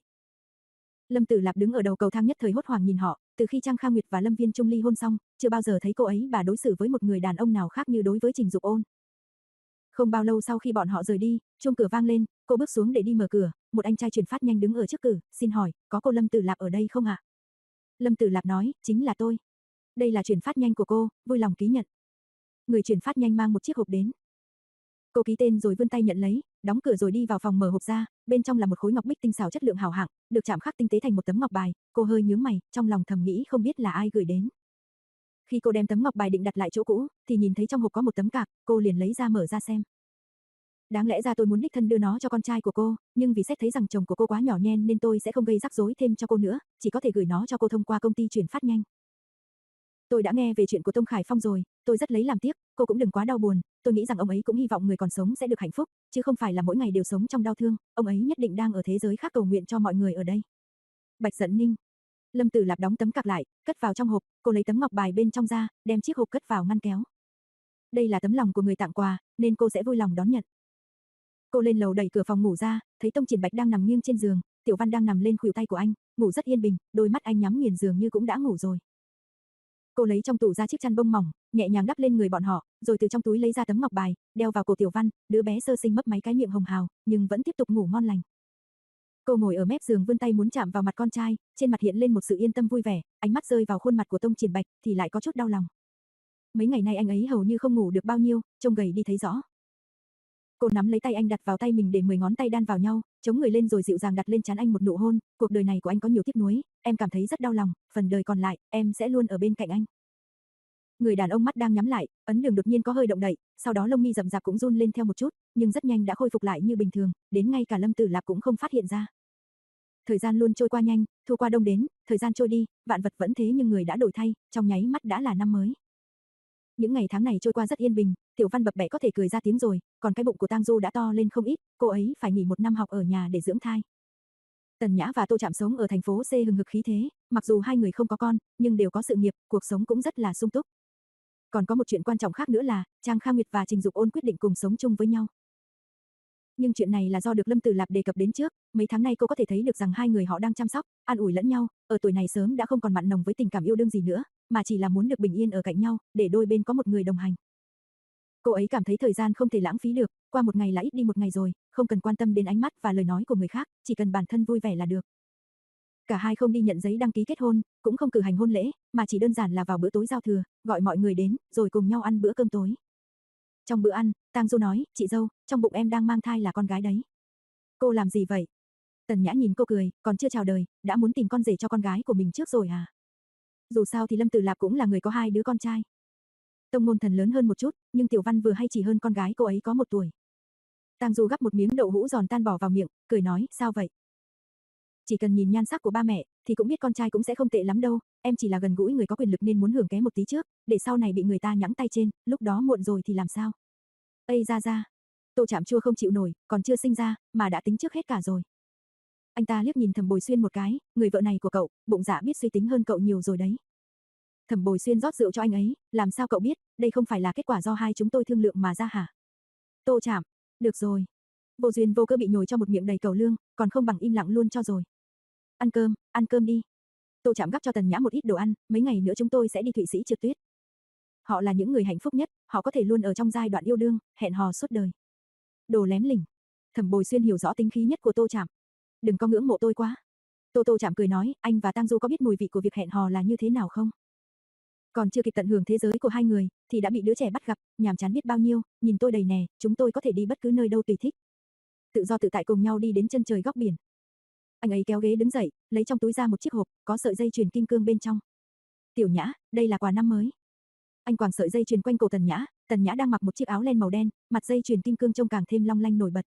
Lâm Tử Lạp đứng ở đầu cầu thang nhất thời hốt hoảng nhìn họ, từ khi Trang Kha Nguyệt và Lâm Viên Trung ly hôn xong, chưa bao giờ thấy cô ấy bà đối xử với một người đàn ông nào khác như đối với Trình Dục Ôn. Không bao lâu sau khi bọn họ rời đi, chuông cửa vang lên, cô bước xuống để đi mở cửa, một anh trai chuyển phát nhanh đứng ở trước cửa, xin hỏi, có cô Lâm Tử Lạp ở đây không ạ? Lâm Tử Lạp nói, chính là tôi. Đây là chuyển phát nhanh của cô, vui lòng ký nhận. Người chuyển phát nhanh mang một chiếc hộp đến. Cô ký tên rồi vươn tay nhận lấy, đóng cửa rồi đi vào phòng mở hộp ra, bên trong là một khối ngọc bích tinh xảo chất lượng hảo hạng, được chạm khắc tinh tế thành một tấm ngọc bài, cô hơi nhướng mày, trong lòng thầm nghĩ không biết là ai gửi đến. Khi cô đem tấm ngọc bài định đặt lại chỗ cũ, thì nhìn thấy trong hộp có một tấm cạc, cô liền lấy ra mở ra xem. Đáng lẽ ra tôi muốn đích thân đưa nó cho con trai của cô, nhưng vì xét thấy rằng chồng của cô quá nhỏ nhen nên tôi sẽ không gây rắc rối thêm cho cô nữa, chỉ có thể gửi nó cho cô thông qua công ty chuyển phát nhanh. Tôi đã nghe về chuyện của Tông Khải Phong rồi, tôi rất lấy làm tiếc, cô cũng đừng quá đau buồn, tôi nghĩ rằng ông ấy cũng hy vọng người còn sống sẽ được hạnh phúc, chứ không phải là mỗi ngày đều sống trong đau thương, ông ấy nhất định đang ở thế giới khác cầu nguyện cho mọi người ở đây. Bạch Dận Ninh. Lâm Tử Lạp đóng tấm cạc lại, cất vào trong hộp, cô lấy tấm ngọc bài bên trong ra, đem chiếc hộp cất vào ngăn kéo. Đây là tấm lòng của người tặng quà, nên cô sẽ vui lòng đón nhận. Cô lên lầu đẩy cửa phòng ngủ ra, thấy Tông Triển Bạch đang nằm nghiêng trên giường, Tiểu Văn đang nằm lên khuỷu tay của anh, ngủ rất yên bình, đôi mắt anh nhắm nghiền dường như cũng đã ngủ rồi. Cô lấy trong tủ ra chiếc chăn bông mỏng, nhẹ nhàng đắp lên người bọn họ, rồi từ trong túi lấy ra tấm ngọc bài, đeo vào cổ Tiểu Văn, đứa bé sơ sinh mấp máy cái miệng hồng hào, nhưng vẫn tiếp tục ngủ ngon lành. Cô ngồi ở mép giường vươn tay muốn chạm vào mặt con trai, trên mặt hiện lên một sự yên tâm vui vẻ, ánh mắt rơi vào khuôn mặt của Tông Triển Bạch thì lại có chút đau lòng. Mấy ngày nay anh ấy hầu như không ngủ được bao nhiêu, trông gầy đi thấy rõ. Cô nắm lấy tay anh đặt vào tay mình để mười ngón tay đan vào nhau, chống người lên rồi dịu dàng đặt lên trán anh một nụ hôn, cuộc đời này của anh có nhiều tiếc nuối, em cảm thấy rất đau lòng, phần đời còn lại, em sẽ luôn ở bên cạnh anh. Người đàn ông mắt đang nhắm lại, ấn đường đột nhiên có hơi động đậy, sau đó lông mi rậm rạp cũng run lên theo một chút, nhưng rất nhanh đã khôi phục lại như bình thường, đến ngay cả Lâm Tử Lạp cũng không phát hiện ra. Thời gian luôn trôi qua nhanh, thu qua đông đến, thời gian trôi đi, vạn vật vẫn thế nhưng người đã đổi thay, trong nháy mắt đã là năm mới. Những ngày tháng này trôi qua rất yên bình, Tiểu Văn bập bẹ có thể cười ra tiếng rồi, còn cái bụng của Tang Du đã to lên không ít, cô ấy phải nghỉ một năm học ở nhà để dưỡng thai. Tần Nhã và Tô Trạm sống ở thành phố C hừng hực khí thế, mặc dù hai người không có con, nhưng đều có sự nghiệp, cuộc sống cũng rất là sung túc. Còn có một chuyện quan trọng khác nữa là, Trang Kha Nguyệt và Trình Dục Ôn quyết định cùng sống chung với nhau. Nhưng chuyện này là do được Lâm Tử Lạp đề cập đến trước, mấy tháng nay cô có thể thấy được rằng hai người họ đang chăm sóc, an ủi lẫn nhau, ở tuổi này sớm đã không còn mặn nồng với tình cảm yêu đương gì nữa, mà chỉ là muốn được bình yên ở cạnh nhau, để đôi bên có một người đồng hành. Cô ấy cảm thấy thời gian không thể lãng phí được, qua một ngày là ít đi một ngày rồi, không cần quan tâm đến ánh mắt và lời nói của người khác, chỉ cần bản thân vui vẻ là được. Cả hai không đi nhận giấy đăng ký kết hôn, cũng không cử hành hôn lễ, mà chỉ đơn giản là vào bữa tối giao thừa, gọi mọi người đến, rồi cùng nhau ăn bữa cơm tối. Trong bữa ăn, Tang Du nói, chị dâu, trong bụng em đang mang thai là con gái đấy. Cô làm gì vậy? Tần Nhã nhìn cô cười, còn chưa chào đời, đã muốn tìm con rể cho con gái của mình trước rồi à? Dù sao thì Lâm Tử Lạp cũng là người có hai đứa con trai. Tông Ngôn Thần lớn hơn một chút, nhưng Tiểu Văn vừa hay chỉ hơn con gái cô ấy có một tuổi. Tang Du gắp một miếng đậu hũ giòn tan bỏ vào miệng, cười nói, sao vậy? Chỉ cần nhìn nhan sắc của ba mẹ, thì cũng biết con trai cũng sẽ không tệ lắm đâu, em chỉ là gần gũi người có quyền lực nên muốn hưởng ké một tí trước, để sau này bị người ta nhẵng tay trên, lúc đó muộn rồi thì làm sao? Ây ra ra, Tô Trạm Chua không chịu nổi, còn chưa sinh ra, mà đã tính trước hết cả rồi. Anh ta liếc nhìn Thẩm Bồi Xuyên một cái, người vợ này của cậu, bụng dạ biết suy tính hơn cậu nhiều rồi đấy. Thẩm Bồi Xuyên rót rượu cho anh ấy, làm sao cậu biết, đây không phải là kết quả do hai chúng tôi thương lượng mà ra hả? Tô Trạm, được rồi. Vô duyên vô cớ bị nhồi cho một miệng đầy cẩu lương, còn không bằng im lặng luôn cho rồi. Ăn cơm, ăn cơm đi. Tô Trạm gắp cho Tần Nhã một ít đồ ăn, mấy ngày nữa chúng tôi sẽ đi Thụy Sĩ trượt tuyết. Họ là những người hạnh phúc nhất, họ có thể luôn ở trong giai đoạn yêu đương, hẹn hò suốt đời. Đồ lém lỉnh. Thẩm Bồi Xuyên hiểu rõ tính khí nhất của Tô Trạm. Đừng có ngưỡng mộ tôi quá. Tô Tô Trạm cười nói, anh và Tang Du có biết mùi vị của việc hẹn hò là như thế nào không? Còn chưa kịp tận hưởng thế giới của hai người, thì đã bị đứa trẻ bắt gặp, nhàm chán biết bao nhiêu, nhìn tôi đầy nè, chúng tôi có thể đi bất cứ nơi đâu tùy thích. Tự do tự tại cùng nhau đi đến chân trời góc biển. Anh ấy kéo ghế đứng dậy, lấy trong túi ra một chiếc hộp, có sợi dây chuyền kim cương bên trong. Tiểu Nhã, đây là quà năm mới. Anh quàng sợi dây chuyền quanh cổ Tần Nhã, Tần Nhã đang mặc một chiếc áo len màu đen, mặt dây chuyền kim cương trông càng thêm long lanh nổi bật.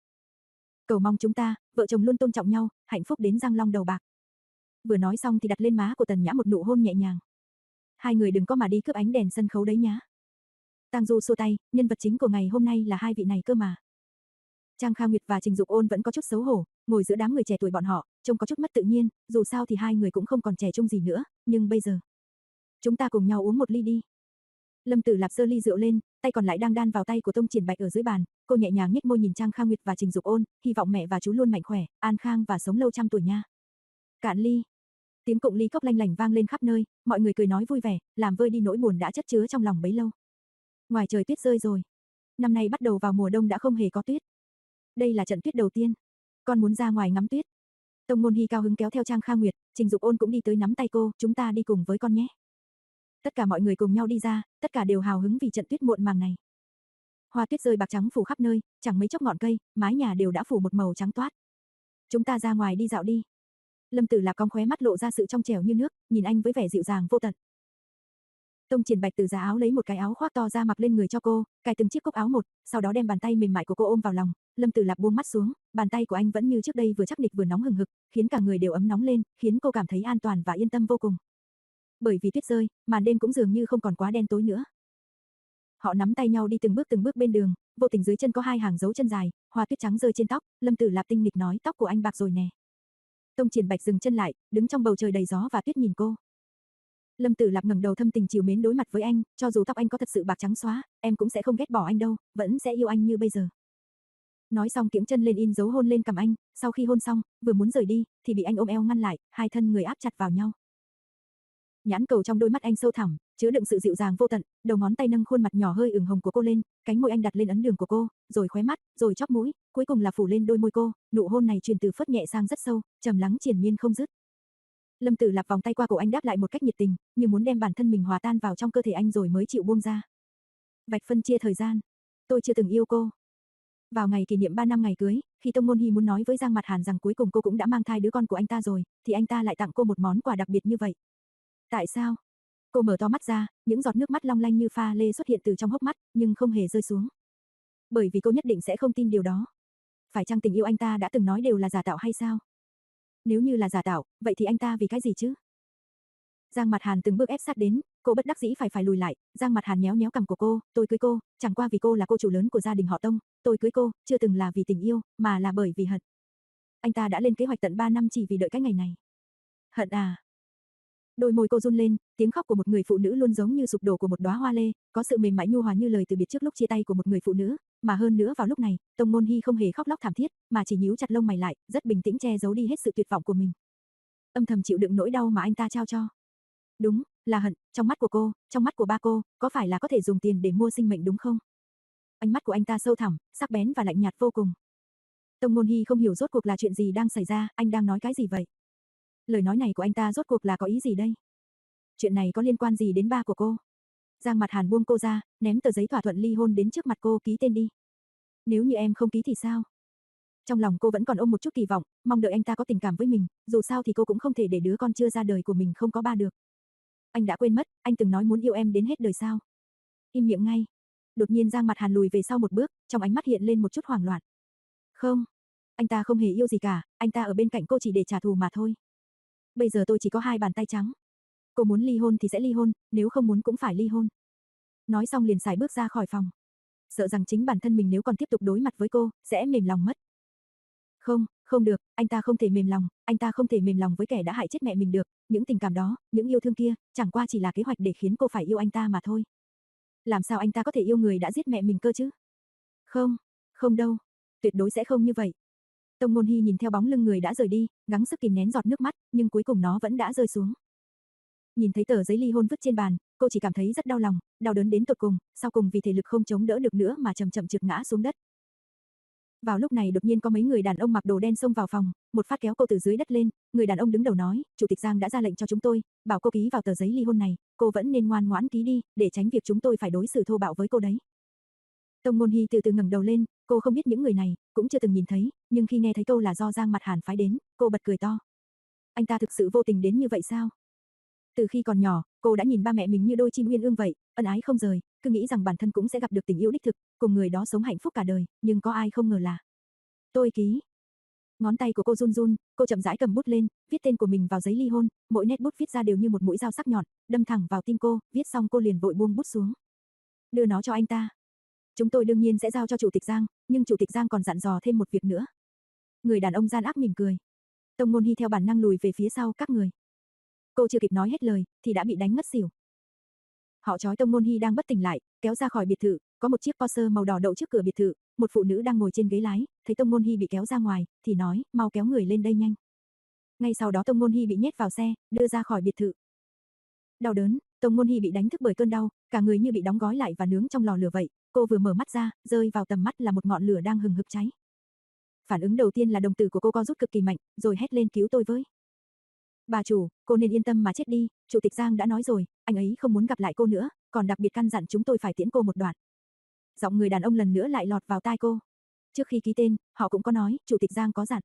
Cầu mong chúng ta, vợ chồng luôn tôn trọng nhau, hạnh phúc đến răng long đầu bạc. Vừa nói xong thì đặt lên má của Tần Nhã một nụ hôn nhẹ nhàng. Hai người đừng có mà đi cướp ánh đèn sân khấu đấy nhá. Tang Du xua tay, nhân vật chính của ngày hôm nay là hai vị này cơ mà. Trang Kha Nguyệt và Trình Dục Ôn vẫn có chút xấu hổ, ngồi giữa đám người trẻ tuổi bọn họ, trông có chút mất tự nhiên, dù sao thì hai người cũng không còn trẻ trung gì nữa, nhưng bây giờ, chúng ta cùng nhau uống một ly đi. Lâm Tử Lạp giơ ly rượu lên, tay còn lại đang đan vào tay của Tông Triển Bạch ở dưới bàn, cô nhẹ nhàng nhếch môi nhìn Trang Kha Nguyệt và Trình Dục Ôn, hy vọng mẹ và chú luôn mạnh khỏe, an khang và sống lâu trăm tuổi nha. Cạn ly. Tiếng cụng ly cốc lanh lảnh vang lên khắp nơi, mọi người cười nói vui vẻ, làm vơi đi nỗi buồn đã chất chứa trong lòng bấy lâu. Ngoài trời tuyết rơi rồi. Năm nay bắt đầu vào mùa đông đã không hề có tuyết. Đây là trận tuyết đầu tiên. Con muốn ra ngoài ngắm tuyết. Tông Ngôn Hy cao hứng kéo theo Trang Kha Nguyệt, Trình Dục Ôn cũng đi tới nắm tay cô, chúng ta đi cùng với con nhé. Tất cả mọi người cùng nhau đi ra, tất cả đều hào hứng vì trận tuyết muộn màng này. Hoa tuyết rơi bạc trắng phủ khắp nơi, chẳng mấy chốc ngọn cây, mái nhà đều đã phủ một màu trắng toát. Chúng ta ra ngoài đi dạo đi. Lâm Tử Lạp cong khóe mắt lộ ra sự trong trẻo như nước, nhìn anh với vẻ dịu dàng vô tận. Tông Triển Bạch từ giá áo lấy một cái áo khoác to ra mặc lên người cho cô, cài từng chiếc cúc áo một, sau đó đem bàn tay mềm mại của cô ôm vào lòng. Lâm Tử Lạp buông mắt xuống, bàn tay của anh vẫn như trước đây vừa chắc nịch vừa nóng hừng hực, khiến cả người đều ấm nóng lên, khiến cô cảm thấy an toàn và yên tâm vô cùng. Bởi vì tuyết rơi, màn đêm cũng dường như không còn quá đen tối nữa. Họ nắm tay nhau đi từng bước từng bước bên đường, vô tình dưới chân có hai hàng dấu chân dài, hoa tuyết trắng rơi trên tóc, Lâm Tử Lạp tinh nghịch nói tóc của anh bạc rồi nè. Tông Triển Bạch dừng chân lại, đứng trong bầu trời đầy gió và tuyết nhìn cô. Lâm Tử Lạp ngẩng đầu thâm tình trìu mến đối mặt với anh, cho dù tóc anh có thật sự bạc trắng xóa, em cũng sẽ không ghét bỏ anh đâu, vẫn sẽ yêu anh như bây giờ. Nói xong kiễng chân lên in dấu hôn lên cằm anh, sau khi hôn xong, vừa muốn rời đi, thì bị anh ôm eo ngăn lại, hai thân người áp chặt vào nhau. Nhãn cầu trong đôi mắt anh sâu thẳm, chứa đựng sự dịu dàng vô tận, đầu ngón tay nâng khuôn mặt nhỏ hơi ửng hồng của cô lên, cánh môi anh đặt lên ấn đường của cô, rồi khóe mắt, rồi chóp mũi, cuối cùng là phủ lên đôi môi cô, nụ hôn này truyền từ phớt nhẹ sang rất sâu, trầm lắng triền miên không dứt. Lâm Tử Lạp vòng tay qua cổ anh đáp lại một cách nhiệt tình, như muốn đem bản thân mình hòa tan vào trong cơ thể anh rồi mới chịu buông ra. Vạch phân chia thời gian. Tôi chưa từng yêu cô. Vào ngày kỷ niệm ba năm ngày cưới, khi Tông Ngôn Hy muốn nói với Giang Mặt Hàn rằng cuối cùng cô cũng đã mang thai đứa con của anh ta rồi, thì anh ta lại tặng cô một món quà đặc biệt như vậy. Tại sao? Cô mở to mắt ra, những giọt nước mắt long lanh như pha lê xuất hiện từ trong hốc mắt, nhưng không hề rơi xuống. Bởi vì cô nhất định sẽ không tin điều đó. Phải chăng tình yêu anh ta đã từng nói đều là giả tạo hay sao? Nếu như là giả tạo, vậy thì anh ta vì cái gì chứ? Giang Mặt Hàn từng bước ép sát đến, cô bất đắc dĩ phải phải lùi lại, Giang Mặt Hàn nhéo nhéo cằm của cô, tôi cưới cô, chẳng qua vì cô là cô chủ lớn của gia đình họ Tông, tôi cưới cô, chưa từng là vì tình yêu, mà là bởi vì hận. Anh ta đã lên kế hoạch tận ba năm chỉ vì đợi cái ngày này. Hận à? Đôi môi cô run lên, tiếng khóc của một người phụ nữ luôn giống như sụp đổ của một đóa hoa lê, có sự mềm mại nhu hòa như lời từ biệt trước lúc chia tay của một người phụ nữ, mà hơn nữa vào lúc này, Tông Ngôn Hy không hề khóc lóc thảm thiết, mà chỉ nhíu chặt lông mày lại, rất bình tĩnh che giấu đi hết sự tuyệt vọng của mình. Âm thầm chịu đựng nỗi đau mà anh ta trao cho. Đúng, là hận, trong mắt của cô, trong mắt của ba cô, có phải là có thể dùng tiền để mua sinh mệnh đúng không? Ánh mắt của anh ta sâu thẳm, sắc bén và lạnh nhạt vô cùng. Tông Ngôn Hy không hiểu rốt cuộc là chuyện gì đang xảy ra, anh đang nói cái gì vậy? Lời nói này của anh ta rốt cuộc là có ý gì đây? Chuyện này có liên quan gì đến ba của cô? Giang Mặt Hàn buông cô ra, ném tờ giấy thỏa thuận ly hôn đến trước mặt cô, ký tên đi. Nếu như em không ký thì sao? Trong lòng cô vẫn còn ôm một chút kỳ vọng, mong đợi anh ta có tình cảm với mình, dù sao thì cô cũng không thể để đứa con chưa ra đời của mình không có ba được. Anh đã quên mất, anh từng nói muốn yêu em đến hết đời sao? Im miệng ngay. Đột nhiên Giang Mặt Hàn lùi về sau một bước, trong ánh mắt hiện lên một chút hoảng loạn. Không, anh ta không hề yêu gì cả, anh ta ở bên cạnh cô chỉ để trả thù mà thôi. Bây giờ tôi chỉ có hai bàn tay trắng. Cô muốn ly hôn thì sẽ ly hôn, nếu không muốn cũng phải ly hôn. Nói xong liền sải bước ra khỏi phòng. Sợ rằng chính bản thân mình nếu còn tiếp tục đối mặt với cô, sẽ mềm lòng mất. Không, không được, anh ta không thể mềm lòng, anh ta không thể mềm lòng với kẻ đã hại chết mẹ mình được, những tình cảm đó, những yêu thương kia, chẳng qua chỉ là kế hoạch để khiến cô phải yêu anh ta mà thôi. Làm sao anh ta có thể yêu người đã giết mẹ mình cơ chứ? Không, không đâu, tuyệt đối sẽ không như vậy. Tông Ngôn Hy nhìn theo bóng lưng người đã rời đi, gắng sức kìm nén giọt nước mắt, nhưng cuối cùng nó vẫn đã rơi xuống. Nhìn thấy tờ giấy ly hôn vứt trên bàn, cô chỉ cảm thấy rất đau lòng, đau đớn đến tột cùng, sau cùng vì thể lực không chống đỡ được nữa mà chậm chậm trượt ngã xuống đất. Vào lúc này đột nhiên có mấy người đàn ông mặc đồ đen xông vào phòng, một phát kéo cô từ dưới đất lên, người đàn ông đứng đầu nói, Chủ tịch Giang đã ra lệnh cho chúng tôi, bảo cô ký vào tờ giấy ly hôn này, cô vẫn nên ngoan ngoãn ký đi, để tránh việc chúng tôi phải đối xử thô bạo với cô đấy. Tông Ngôn Hy từ từ ngẩng đầu lên, cô không biết những người này, cũng chưa từng nhìn thấy, nhưng khi nghe thấy câu là do Giang Mặt Hàn phái đến, cô bật cười to. Anh ta thực sự vô tình đến như vậy sao? Từ khi còn nhỏ, cô đã nhìn ba mẹ mình như đôi chim uyên ương vậy, ân ái không rời, cứ nghĩ rằng bản thân cũng sẽ gặp được tình yêu đích thực, cùng người đó sống hạnh phúc cả đời, nhưng có ai không ngờ là tôi ký. Ngón tay của cô run run, cô chậm rãi cầm bút lên, viết tên của mình vào giấy ly hôn, mỗi nét bút viết ra đều như một mũi dao sắc nhọn, đâm thẳng vào tim cô, viết xong cô liền vội buông bút xuống. Đưa nó cho anh ta. Chúng tôi đương nhiên sẽ giao cho Chủ tịch Giang, nhưng Chủ tịch Giang còn dặn dò thêm một việc nữa. Người đàn ông gian ác mỉm cười. Tông Ngôn Hy theo bản năng lùi về phía sau các người. Cô chưa kịp nói hết lời, thì đã bị đánh ngất xỉu. Họ trói Tông Ngôn Hy đang bất tỉnh lại, kéo ra khỏi biệt thự, có một chiếc Porsche màu đỏ đậu trước cửa biệt thự, một phụ nữ đang ngồi trên ghế lái, thấy Tông Ngôn Hy bị kéo ra ngoài, thì nói, mau kéo người lên đây nhanh. Ngay sau đó Tông Ngôn Hy bị nhét vào xe, đưa ra khỏi biệt thự. Đau đớn, Tông Ngôn Hy bị đánh thức bởi cơn đau, cả người như bị đóng gói lại và nướng trong lò lửa vậy, cô vừa mở mắt ra, rơi vào tầm mắt là một ngọn lửa đang hừng hực cháy. Phản ứng đầu tiên là đồng tử của cô co rút cực kỳ mạnh, rồi hét lên cứu tôi với. Bà chủ, cô nên yên tâm mà chết đi, Chủ tịch Giang đã nói rồi, anh ấy không muốn gặp lại cô nữa, còn đặc biệt căn dặn chúng tôi phải tiễn cô một đoạn. Giọng người đàn ông lần nữa lại lọt vào tai cô. Trước khi ký tên, họ cũng có nói, Chủ tịch Giang có dặn.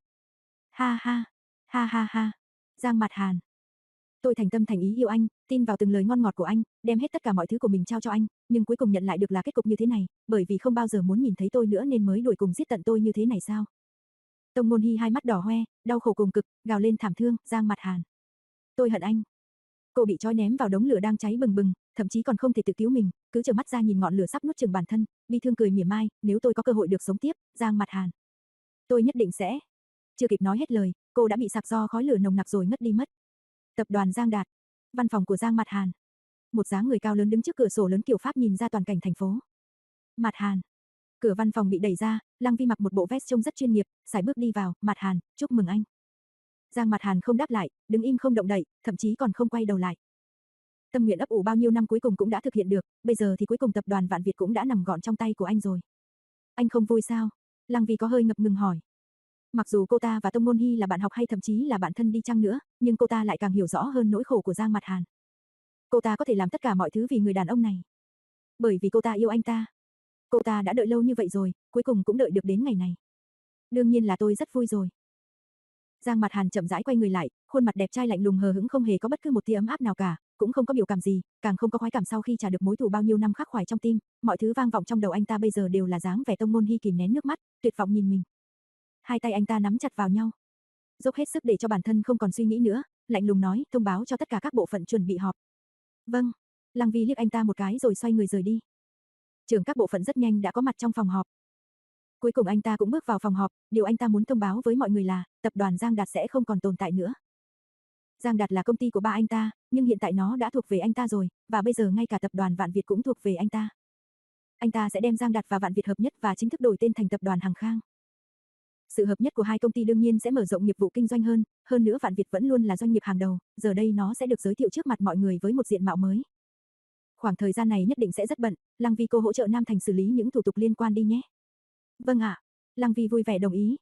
Ha ha, ha ha ha, Giang Mặt Hàn. Tôi thành tâm thành ý yêu anh, tin vào từng lời ngon ngọt của anh, đem hết tất cả mọi thứ của mình trao cho anh, nhưng cuối cùng nhận lại được là kết cục như thế này, bởi vì không bao giờ muốn nhìn thấy tôi nữa nên mới đuổi cùng giết tận tôi như thế này sao? Tông Ngôn Hy hai mắt đỏ hoe, đau khổ cùng cực, gào lên thảm thương, Giang Mặt Hàn. Tôi hận anh. Cô bị trói ném vào đống lửa đang cháy bừng bừng, thậm chí còn không thể tự cứu mình, cứ trợn mắt ra nhìn ngọn lửa sắp nuốt chửng bản thân, bi thương cười mỉa mai, nếu tôi có cơ hội được sống tiếp, Giang Mặt Hàn, tôi nhất định sẽ. Chưa kịp nói hết lời, cô đã bị sặc do khói lửa nồng nặc rồi ngất đi mất. Tập đoàn Giang Đạt, văn phòng của Giang Mặt Hàn. Một dáng người cao lớn đứng trước cửa sổ lớn kiểu Pháp nhìn ra toàn cảnh thành phố. Mặt Hàn. Cửa văn phòng bị đẩy ra, Lăng Vi mặc một bộ vest trông rất chuyên nghiệp, sải bước đi vào, Mặt Hàn, chúc mừng anh. Giang Mặt Hàn không đáp lại, đứng im không động đậy, thậm chí còn không quay đầu lại. Tâm nguyện ấp ủ bao nhiêu năm cuối cùng cũng đã thực hiện được, bây giờ thì cuối cùng tập đoàn Vạn Việt cũng đã nằm gọn trong tay của anh rồi. Anh không vui sao? Lăng Vi có hơi ngập ngừng hỏi. Mặc dù cô ta và Tông Ngôn Hy là bạn học hay thậm chí là bạn thân đi chăng nữa, nhưng cô ta lại càng hiểu rõ hơn nỗi khổ của Giang Mặt Hàn. Cô ta có thể làm tất cả mọi thứ vì người đàn ông này. Bởi vì cô ta yêu anh ta. Cô ta đã đợi lâu như vậy rồi, cuối cùng cũng đợi được đến ngày này. Đương nhiên là tôi rất vui rồi. Giang Mặt Hàn chậm rãi quay người lại, khuôn mặt đẹp trai lạnh lùng hờ hững không hề có bất cứ một tia ấm áp nào cả, cũng không có biểu cảm gì, càng không có khoái cảm sau khi trả được mối thù bao nhiêu năm khắc khoải trong tim, mọi thứ vang vọng trong đầu anh ta bây giờ đều là dáng vẻ Tông Ngôn Hy kìm nén nước mắt, tuyệt vọng nhìn mình. Hai tay anh ta nắm chặt vào nhau, dốc hết sức để cho bản thân không còn suy nghĩ nữa, lạnh lùng nói, thông báo cho tất cả các bộ phận chuẩn bị họp. Vâng. Lăng Vi liếc anh ta một cái rồi xoay người rời đi. Trưởng các bộ phận rất nhanh đã có mặt trong phòng họp. Cuối cùng anh ta cũng bước vào phòng họp, điều anh ta muốn thông báo với mọi người là, tập đoàn Giang Đạt sẽ không còn tồn tại nữa. Giang Đạt là công ty của ba anh ta, nhưng hiện tại nó đã thuộc về anh ta rồi, và bây giờ ngay cả tập đoàn Vạn Việt cũng thuộc về anh ta. Anh ta sẽ đem Giang Đạt và Vạn Việt hợp nhất và chính thức đổi tên thành tập đoàn Hằng Khang. Sự hợp nhất của hai công ty đương nhiên sẽ mở rộng nghiệp vụ kinh doanh hơn, hơn nữa Vạn Việt vẫn luôn là doanh nghiệp hàng đầu, giờ đây nó sẽ được giới thiệu trước mặt mọi người với một diện mạo mới. Khoảng thời gian này nhất định sẽ rất bận, Lăng Vi cô hỗ trợ Nam Thành xử lý những thủ tục liên quan đi nhé. Vâng ạ. Lăng Vi vui vẻ đồng ý.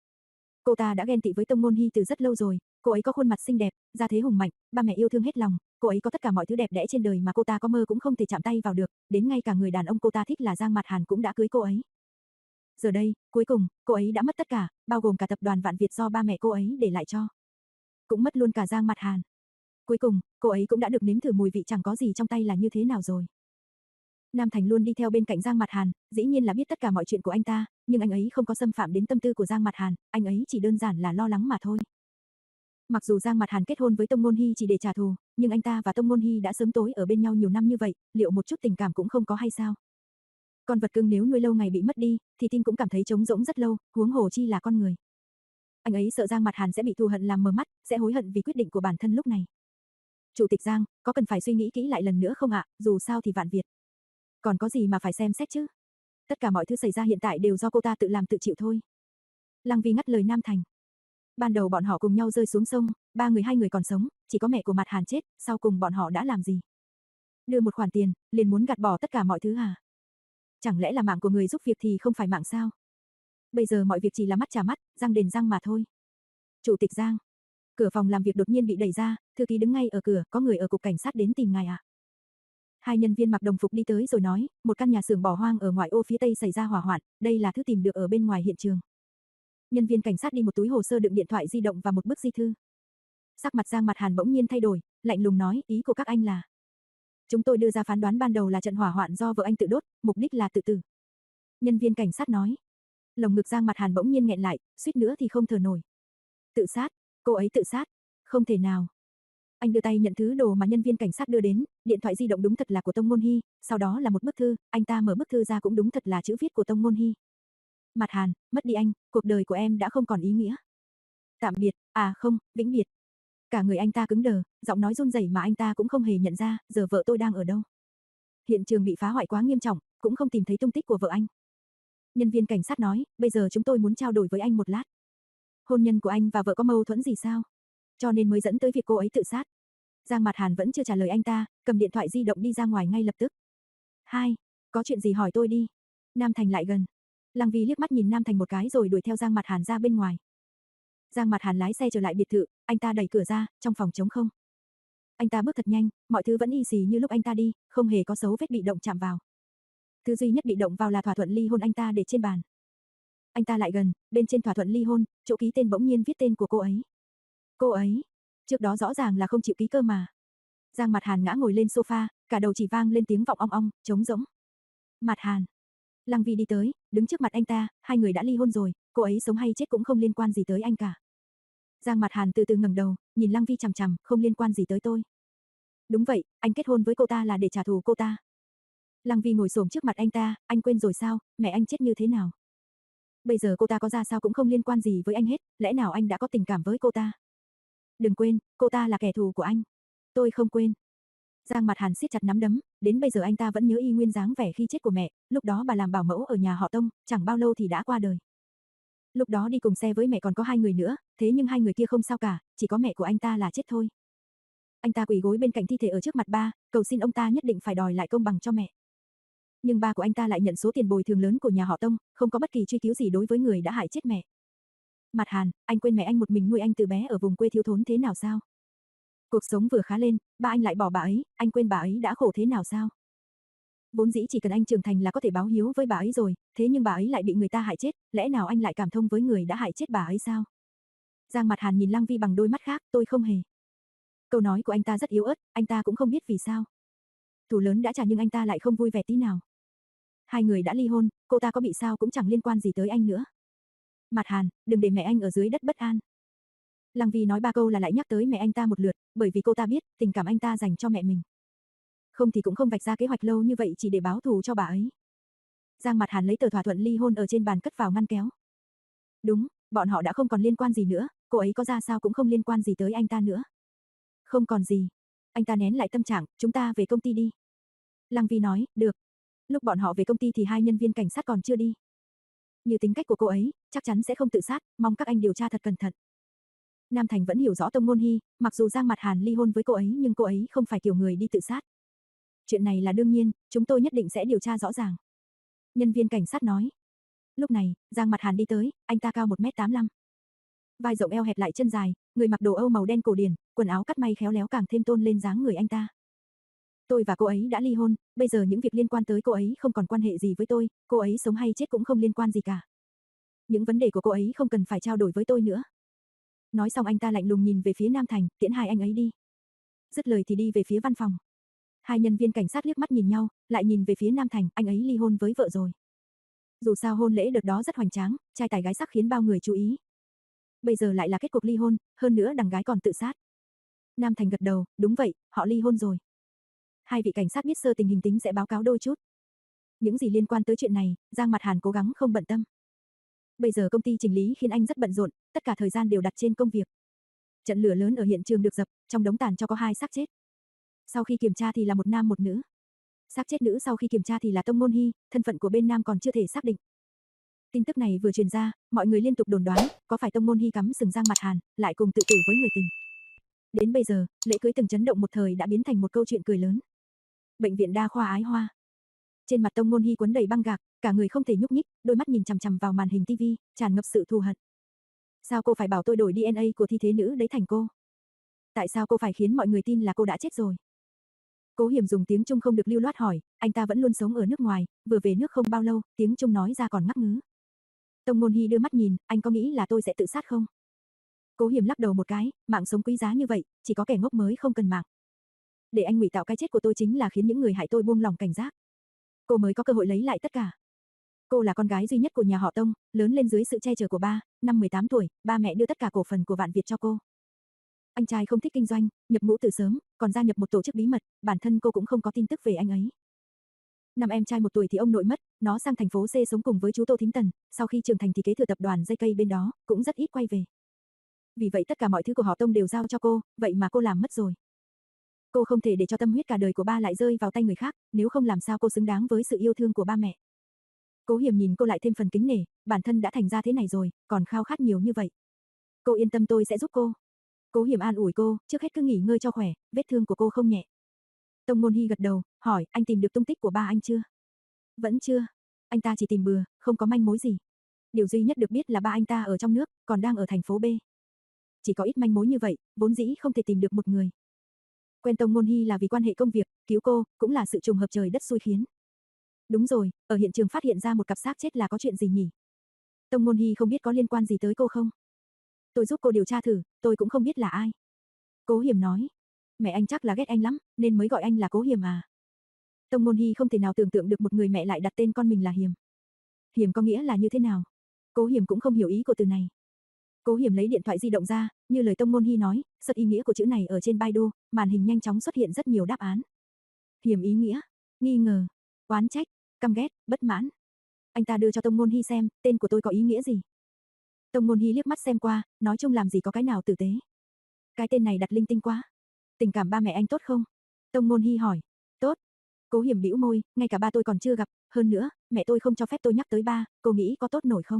Cô ta đã ghen tị với Tông Ngôn Hy từ rất lâu rồi, cô ấy có khuôn mặt xinh đẹp, gia thế hùng mạnh, ba mẹ yêu thương hết lòng, cô ấy có tất cả mọi thứ đẹp đẽ trên đời mà cô ta có mơ cũng không thể chạm tay vào được, đến ngay cả người đàn ông cô ta thích là Giang Mặt Hàn cũng đã cưới cô ấy. Giờ đây, cuối cùng, cô ấy đã mất tất cả, bao gồm cả tập đoàn Vạn Việt do ba mẹ cô ấy để lại cho. Cũng mất luôn cả Giang Mặt Hàn. Cuối cùng, cô ấy cũng đã được nếm thử mùi vị chẳng có gì trong tay là như thế nào rồi. Nam Thành luôn đi theo bên cạnh Giang Mặt Hàn, dĩ nhiên là biết tất cả mọi chuyện của anh ta, nhưng anh ấy không có xâm phạm đến tâm tư của Giang Mặt Hàn, anh ấy chỉ đơn giản là lo lắng mà thôi. Mặc dù Giang Mặt Hàn kết hôn với Tông Ngôn Hy chỉ để trả thù, nhưng anh ta và Tông Ngôn Hy đã sớm tối ở bên nhau nhiều năm như vậy, liệu một chút tình cảm cũng không có hay sao? Con vật cưng nếu nuôi lâu ngày bị mất đi, thì tim cũng cảm thấy trống rỗng rất lâu, huống hồ chi là con người. Anh ấy sợ Giang Mặt Hàn sẽ bị thù hận làm mờ mắt, sẽ hối hận vì quyết định của bản thân lúc này. Chủ tịch Giang, có cần phải suy nghĩ kỹ lại lần nữa không ạ, dù sao thì vạn Việt. Còn có gì mà phải xem xét chứ? Tất cả mọi thứ xảy ra hiện tại đều do cô ta tự làm tự chịu thôi. Lăng Vi ngắt lời Nam Thành. Ban đầu bọn họ cùng nhau rơi xuống sông, ba người hai người còn sống, chỉ có mẹ của Mặt Hàn chết, sau cùng bọn họ đã làm gì? Đưa một khoản tiền, liền muốn gạt bỏ tất cả mọi thứ hả? Chẳng lẽ là mạng của người giúp việc thì không phải mạng sao? Bây giờ mọi việc chỉ là mắt trả mắt, răng đền răng mà thôi. Chủ tịch Giang. Cửa phòng làm việc đột nhiên bị đẩy ra, thư ký đứng ngay ở cửa, có người ở cục cảnh sát đến tìm ngài ạ. À? Hai nhân viên mặc đồng phục đi tới rồi nói, một căn nhà xưởng bỏ hoang ở ngoại ô phía tây xảy ra hỏa hoạn, đây là thứ tìm được ở bên ngoài hiện trường. Nhân viên cảnh sát đi một túi hồ sơ đựng điện thoại di động và một bức di thư. Sắc mặt Giang Mặt Hàn bỗng nhiên thay đổi, lạnh lùng nói, ý của các anh là? Chúng tôi đưa ra phán đoán ban đầu là trận hỏa hoạn do vợ anh tự đốt, mục đích là tự tử. Nhân viên cảnh sát nói. Lồng ngực Giang Mặt Hàn bỗng nhiên nghẹn lại, suýt nữa thì không thở nổi. Tự sát, cô ấy tự sát, không thể nào. Anh đưa tay nhận thứ đồ mà nhân viên cảnh sát đưa đến, điện thoại di động đúng thật là của Tông Ngôn Hy, sau đó là một bức thư, anh ta mở bức thư ra cũng đúng thật là chữ viết của Tông Ngôn Hy. Mặt Hàn, mất đi anh, cuộc đời của em đã không còn ý nghĩa. Tạm biệt, à không, vĩnh biệt. Cả người anh ta cứng đờ, giọng nói run rẩy mà anh ta cũng không hề nhận ra, giờ vợ tôi đang ở đâu. Hiện trường bị phá hoại quá nghiêm trọng, cũng không tìm thấy tung tích của vợ anh. Nhân viên cảnh sát nói, bây giờ chúng tôi muốn trao đổi với anh một lát. Hôn nhân của anh và vợ có mâu thuẫn gì sao? Cho nên mới dẫn tới việc cô ấy tự sát. Giang Mặt Hàn vẫn chưa trả lời anh ta, cầm điện thoại di động đi ra ngoài ngay lập tức. Hai, có chuyện gì hỏi tôi đi. Nam Thành lại gần. Lăng Vi liếc mắt nhìn Nam Thành một cái rồi đuổi theo Giang Mặt Hàn ra bên ngoài. Giang Mặt Hàn lái xe trở lại biệt thự, anh ta đẩy cửa ra, trong phòng trống không. Anh ta bước thật nhanh, mọi thứ vẫn y xì như lúc anh ta đi, không hề có dấu vết bị động chạm vào. Thứ duy nhất bị động vào là thỏa thuận ly hôn anh ta để trên bàn. Anh ta lại gần, bên trên thỏa thuận ly hôn, chỗ ký tên bỗng nhiên viết tên của cô ấy. Cô ấy, trước đó rõ ràng là không chịu ký cơ mà. Giang Mặt Hàn ngã ngồi lên sofa, cả đầu chỉ vang lên tiếng vọng ong ong, trống rỗng. Mặt Hàn. Lăng Vi đi tới, đứng trước mặt anh ta, hai người đã ly hôn rồi, cô ấy sống hay chết cũng không liên quan gì tới anh cả. Giang Mặt Hàn từ từ ngẩng đầu, nhìn Lăng Vi chằm chằm, không liên quan gì tới tôi. Đúng vậy, anh kết hôn với cô ta là để trả thù cô ta. Lăng Vi ngồi xổm trước mặt anh ta, anh quên rồi sao, mẹ anh chết như thế nào? Bây giờ cô ta có ra sao cũng không liên quan gì với anh hết, lẽ nào anh đã có tình cảm với cô ta? Đừng quên, cô ta là kẻ thù của anh. Tôi không quên. Giang Mặt Hàn siết chặt nắm đấm, đến bây giờ anh ta vẫn nhớ y nguyên dáng vẻ khi chết của mẹ, lúc đó bà làm bảo mẫu ở nhà họ Tông, chẳng bao lâu thì đã qua đời. Lúc đó đi cùng xe với mẹ còn có hai người nữa, thế nhưng hai người kia không sao cả, chỉ có mẹ của anh ta là chết thôi. Anh ta quỳ gối bên cạnh thi thể ở trước mặt ba, cầu xin ông ta nhất định phải đòi lại công bằng cho mẹ. Nhưng ba của anh ta lại nhận số tiền bồi thường lớn của nhà họ Tông, không có bất kỳ truy cứu gì đối với người đã hại chết mẹ. Mặt Hàn, anh quên mẹ anh một mình nuôi anh từ bé ở vùng quê thiếu thốn thế nào sao? Cuộc sống vừa khá lên, ba anh lại bỏ bà ấy, anh quên bà ấy đã khổ thế nào sao? Vốn dĩ chỉ cần anh trưởng thành là có thể báo hiếu với bà ấy rồi, thế nhưng bà ấy lại bị người ta hại chết, lẽ nào anh lại cảm thông với người đã hại chết bà ấy sao? Giang Mặt Hàn nhìn Lăng Vi bằng đôi mắt khác, tôi không hề. Câu nói của anh ta rất yếu ớt, anh ta cũng không biết vì sao. Thù lớn đã trả nhưng anh ta lại không vui vẻ tí nào. Hai người đã ly hôn, cô ta có bị sao cũng chẳng liên quan gì tới anh nữa. Mặt Hàn, đừng để mẹ anh ở dưới đất bất an. Lăng Vi nói ba câu là lại nhắc tới mẹ anh ta một lượt, bởi vì cô ta biết, tình cảm anh ta dành cho mẹ mình. Không thì cũng không vạch ra kế hoạch lâu như vậy chỉ để báo thù cho bà ấy. Giang Mặt Hàn lấy tờ thỏa thuận ly hôn ở trên bàn cất vào ngăn kéo. Đúng, bọn họ đã không còn liên quan gì nữa, cô ấy có ra sao cũng không liên quan gì tới anh ta nữa. Không còn gì. Anh ta nén lại tâm trạng, chúng ta về công ty đi. Lăng Vi nói, được. Lúc bọn họ về công ty thì hai nhân viên cảnh sát còn chưa đi. Như tính cách của cô ấy, chắc chắn sẽ không tự sát, mong các anh điều tra thật cẩn thận. Nam Thành vẫn hiểu rõ Tông Ngôn Hy, mặc dù Giang Mặt Hàn ly hôn với cô ấy nhưng cô ấy không phải kiểu người đi tự sát. Chuyện này là đương nhiên, chúng tôi nhất định sẽ điều tra rõ ràng. Nhân viên cảnh sát nói. Lúc này, Giang Mặt Hàn đi tới, anh ta cao một mét tám mươi lăm. Vai rộng eo hẹp lại chân dài, người mặc đồ Âu màu đen cổ điển, quần áo cắt may khéo léo càng thêm tôn lên dáng người anh ta. Tôi và cô ấy đã ly hôn, bây giờ những việc liên quan tới cô ấy không còn quan hệ gì với tôi, cô ấy sống hay chết cũng không liên quan gì cả. Những vấn đề của cô ấy không cần phải trao đổi với tôi nữa. Nói xong anh ta lạnh lùng nhìn về phía Nam Thành, tiễn hai anh ấy đi. Dứt lời thì đi về phía văn phòng. Hai nhân viên cảnh sát liếc mắt nhìn nhau, lại nhìn về phía Nam Thành, anh ấy ly hôn với vợ rồi. Dù sao hôn lễ đợt đó rất hoành tráng, trai tài gái sắc khiến bao người chú ý. Bây giờ lại là kết cuộc ly hôn, hơn nữa đằng gái còn tự sát. Nam Thành gật đầu, đúng vậy, họ ly hôn rồi. Hai vị cảnh sát biết sơ tình hình tính sẽ báo cáo đôi chút. Những gì liên quan tới chuyện này, Giang Mặt Hàn cố gắng không bận tâm. Bây giờ công ty chỉnh lý khiến anh rất bận rộn, tất cả thời gian đều đặt trên công việc. Trận lửa lớn ở hiện trường được dập, trong đống tàn tro có hai xác chết. Sau khi kiểm tra thì là một nam một nữ. Xác chết nữ sau khi kiểm tra thì là Tông Ngôn Hy, thân phận của bên nam còn chưa thể xác định. Tin tức này vừa truyền ra, mọi người liên tục đồn đoán, có phải Tông Ngôn Hy cắm sừng Giang Mặt Hàn, lại cùng tự tử với người tình. Đến bây giờ, lễ cưới từng chấn động một thời đã biến thành một câu chuyện cười lớn. Bệnh viện đa khoa Ái Hoa. Trên mặt Tông Ngôn Hy quấn đầy băng gạc, cả người không thể nhúc nhích, đôi mắt nhìn chằm chằm vào màn hình tivi, tràn ngập sự thù hận. Sao cô phải bảo tôi đổi đê en a của thi thể nữ đấy thành cô? Tại sao cô phải khiến mọi người tin là cô đã chết rồi? Cố Hiểm dùng tiếng Trung không được lưu loát hỏi, anh ta vẫn luôn sống ở nước ngoài, vừa về nước không bao lâu, tiếng Trung nói ra còn ngắc ngứ. Tông Ngôn Hy đưa mắt nhìn, anh có nghĩ là tôi sẽ tự sát không? Cố Hiểm lắc đầu một cái, mạng sống quý giá như vậy, chỉ có kẻ ngốc mới không cần mạng. Để anh ngụy tạo cái chết của tôi chính là khiến những người hại tôi buông lòng cảnh giác. Cô mới có cơ hội lấy lại tất cả. Cô là con gái duy nhất của nhà họ Tông, lớn lên dưới sự che chở của ba, năm mười tám tuổi, ba mẹ đưa tất cả cổ phần của Vạn Việt cho cô. Anh trai không thích kinh doanh, nhập ngũ từ sớm, còn gia nhập một tổ chức bí mật, bản thân cô cũng không có tin tức về anh ấy. Năm em trai một tuổi thì ông nội mất, nó sang thành phố C sống cùng với chú Tô Thím Tần, sau khi trưởng thành thì kế thừa tập đoàn dây cây bên đó, cũng rất ít quay về. Vì vậy tất cả mọi thứ của họ Tông đều giao cho cô, vậy mà cô làm mất rồi. Cô không thể để cho tâm huyết cả đời của ba lại rơi vào tay người khác, nếu không làm sao cô xứng đáng với sự yêu thương của ba mẹ. Cố Hiểm nhìn cô lại thêm phần kính nể, bản thân đã thành ra thế này rồi, còn khao khát nhiều như vậy. Cô yên tâm tôi sẽ giúp cô. Cố Hiểm an ủi cô, trước hết cứ nghỉ ngơi cho khỏe, vết thương của cô không nhẹ. Tông Ngôn Hy gật đầu, hỏi, anh tìm được tung tích của ba anh chưa? Vẫn chưa. Anh ta chỉ tìm bừa, không có manh mối gì. Điều duy nhất được biết là ba anh ta ở trong nước, còn đang ở thành phố B. Chỉ có ít manh mối như vậy, vốn dĩ không thể tìm được một người. Quen Tông Ngôn Hy là vì quan hệ công việc, cứu cô, cũng là sự trùng hợp trời đất xui khiến. Đúng rồi, ở hiện trường phát hiện ra một cặp xác chết là có chuyện gì nhỉ? Tông Ngôn Hy không biết có liên quan gì tới cô không? Tôi giúp cô điều tra thử, tôi cũng không biết là ai. Cố Hiểm nói. Mẹ anh chắc là ghét anh lắm, nên mới gọi anh là Cố Hiểm à? Tông Ngôn Hy không thể nào tưởng tượng được một người mẹ lại đặt tên con mình là Hiểm. Hiểm có nghĩa là như thế nào? Cố Hiểm cũng không hiểu ý của từ này. Cố Hiểm lấy điện thoại di động ra, như lời Tông Ngôn Hy nói, search ý nghĩa của chữ này ở trên Baidu, màn hình nhanh chóng xuất hiện rất nhiều đáp án. Hiểm ý nghĩa, nghi ngờ, oán trách, căm ghét, bất mãn. Anh ta đưa cho Tông Ngôn Hy xem, tên của tôi có ý nghĩa gì? Tông Ngôn Hy liếc mắt xem qua, nói chung làm gì có cái nào tử tế. Cái tên này đặt linh tinh quá. Tình cảm ba mẹ anh tốt không? Tông Ngôn Hy hỏi. Tốt. Cố Hiểm bĩu môi, ngay cả ba tôi còn chưa gặp, hơn nữa, mẹ tôi không cho phép tôi nhắc tới ba, cô nghĩ có tốt nổi không?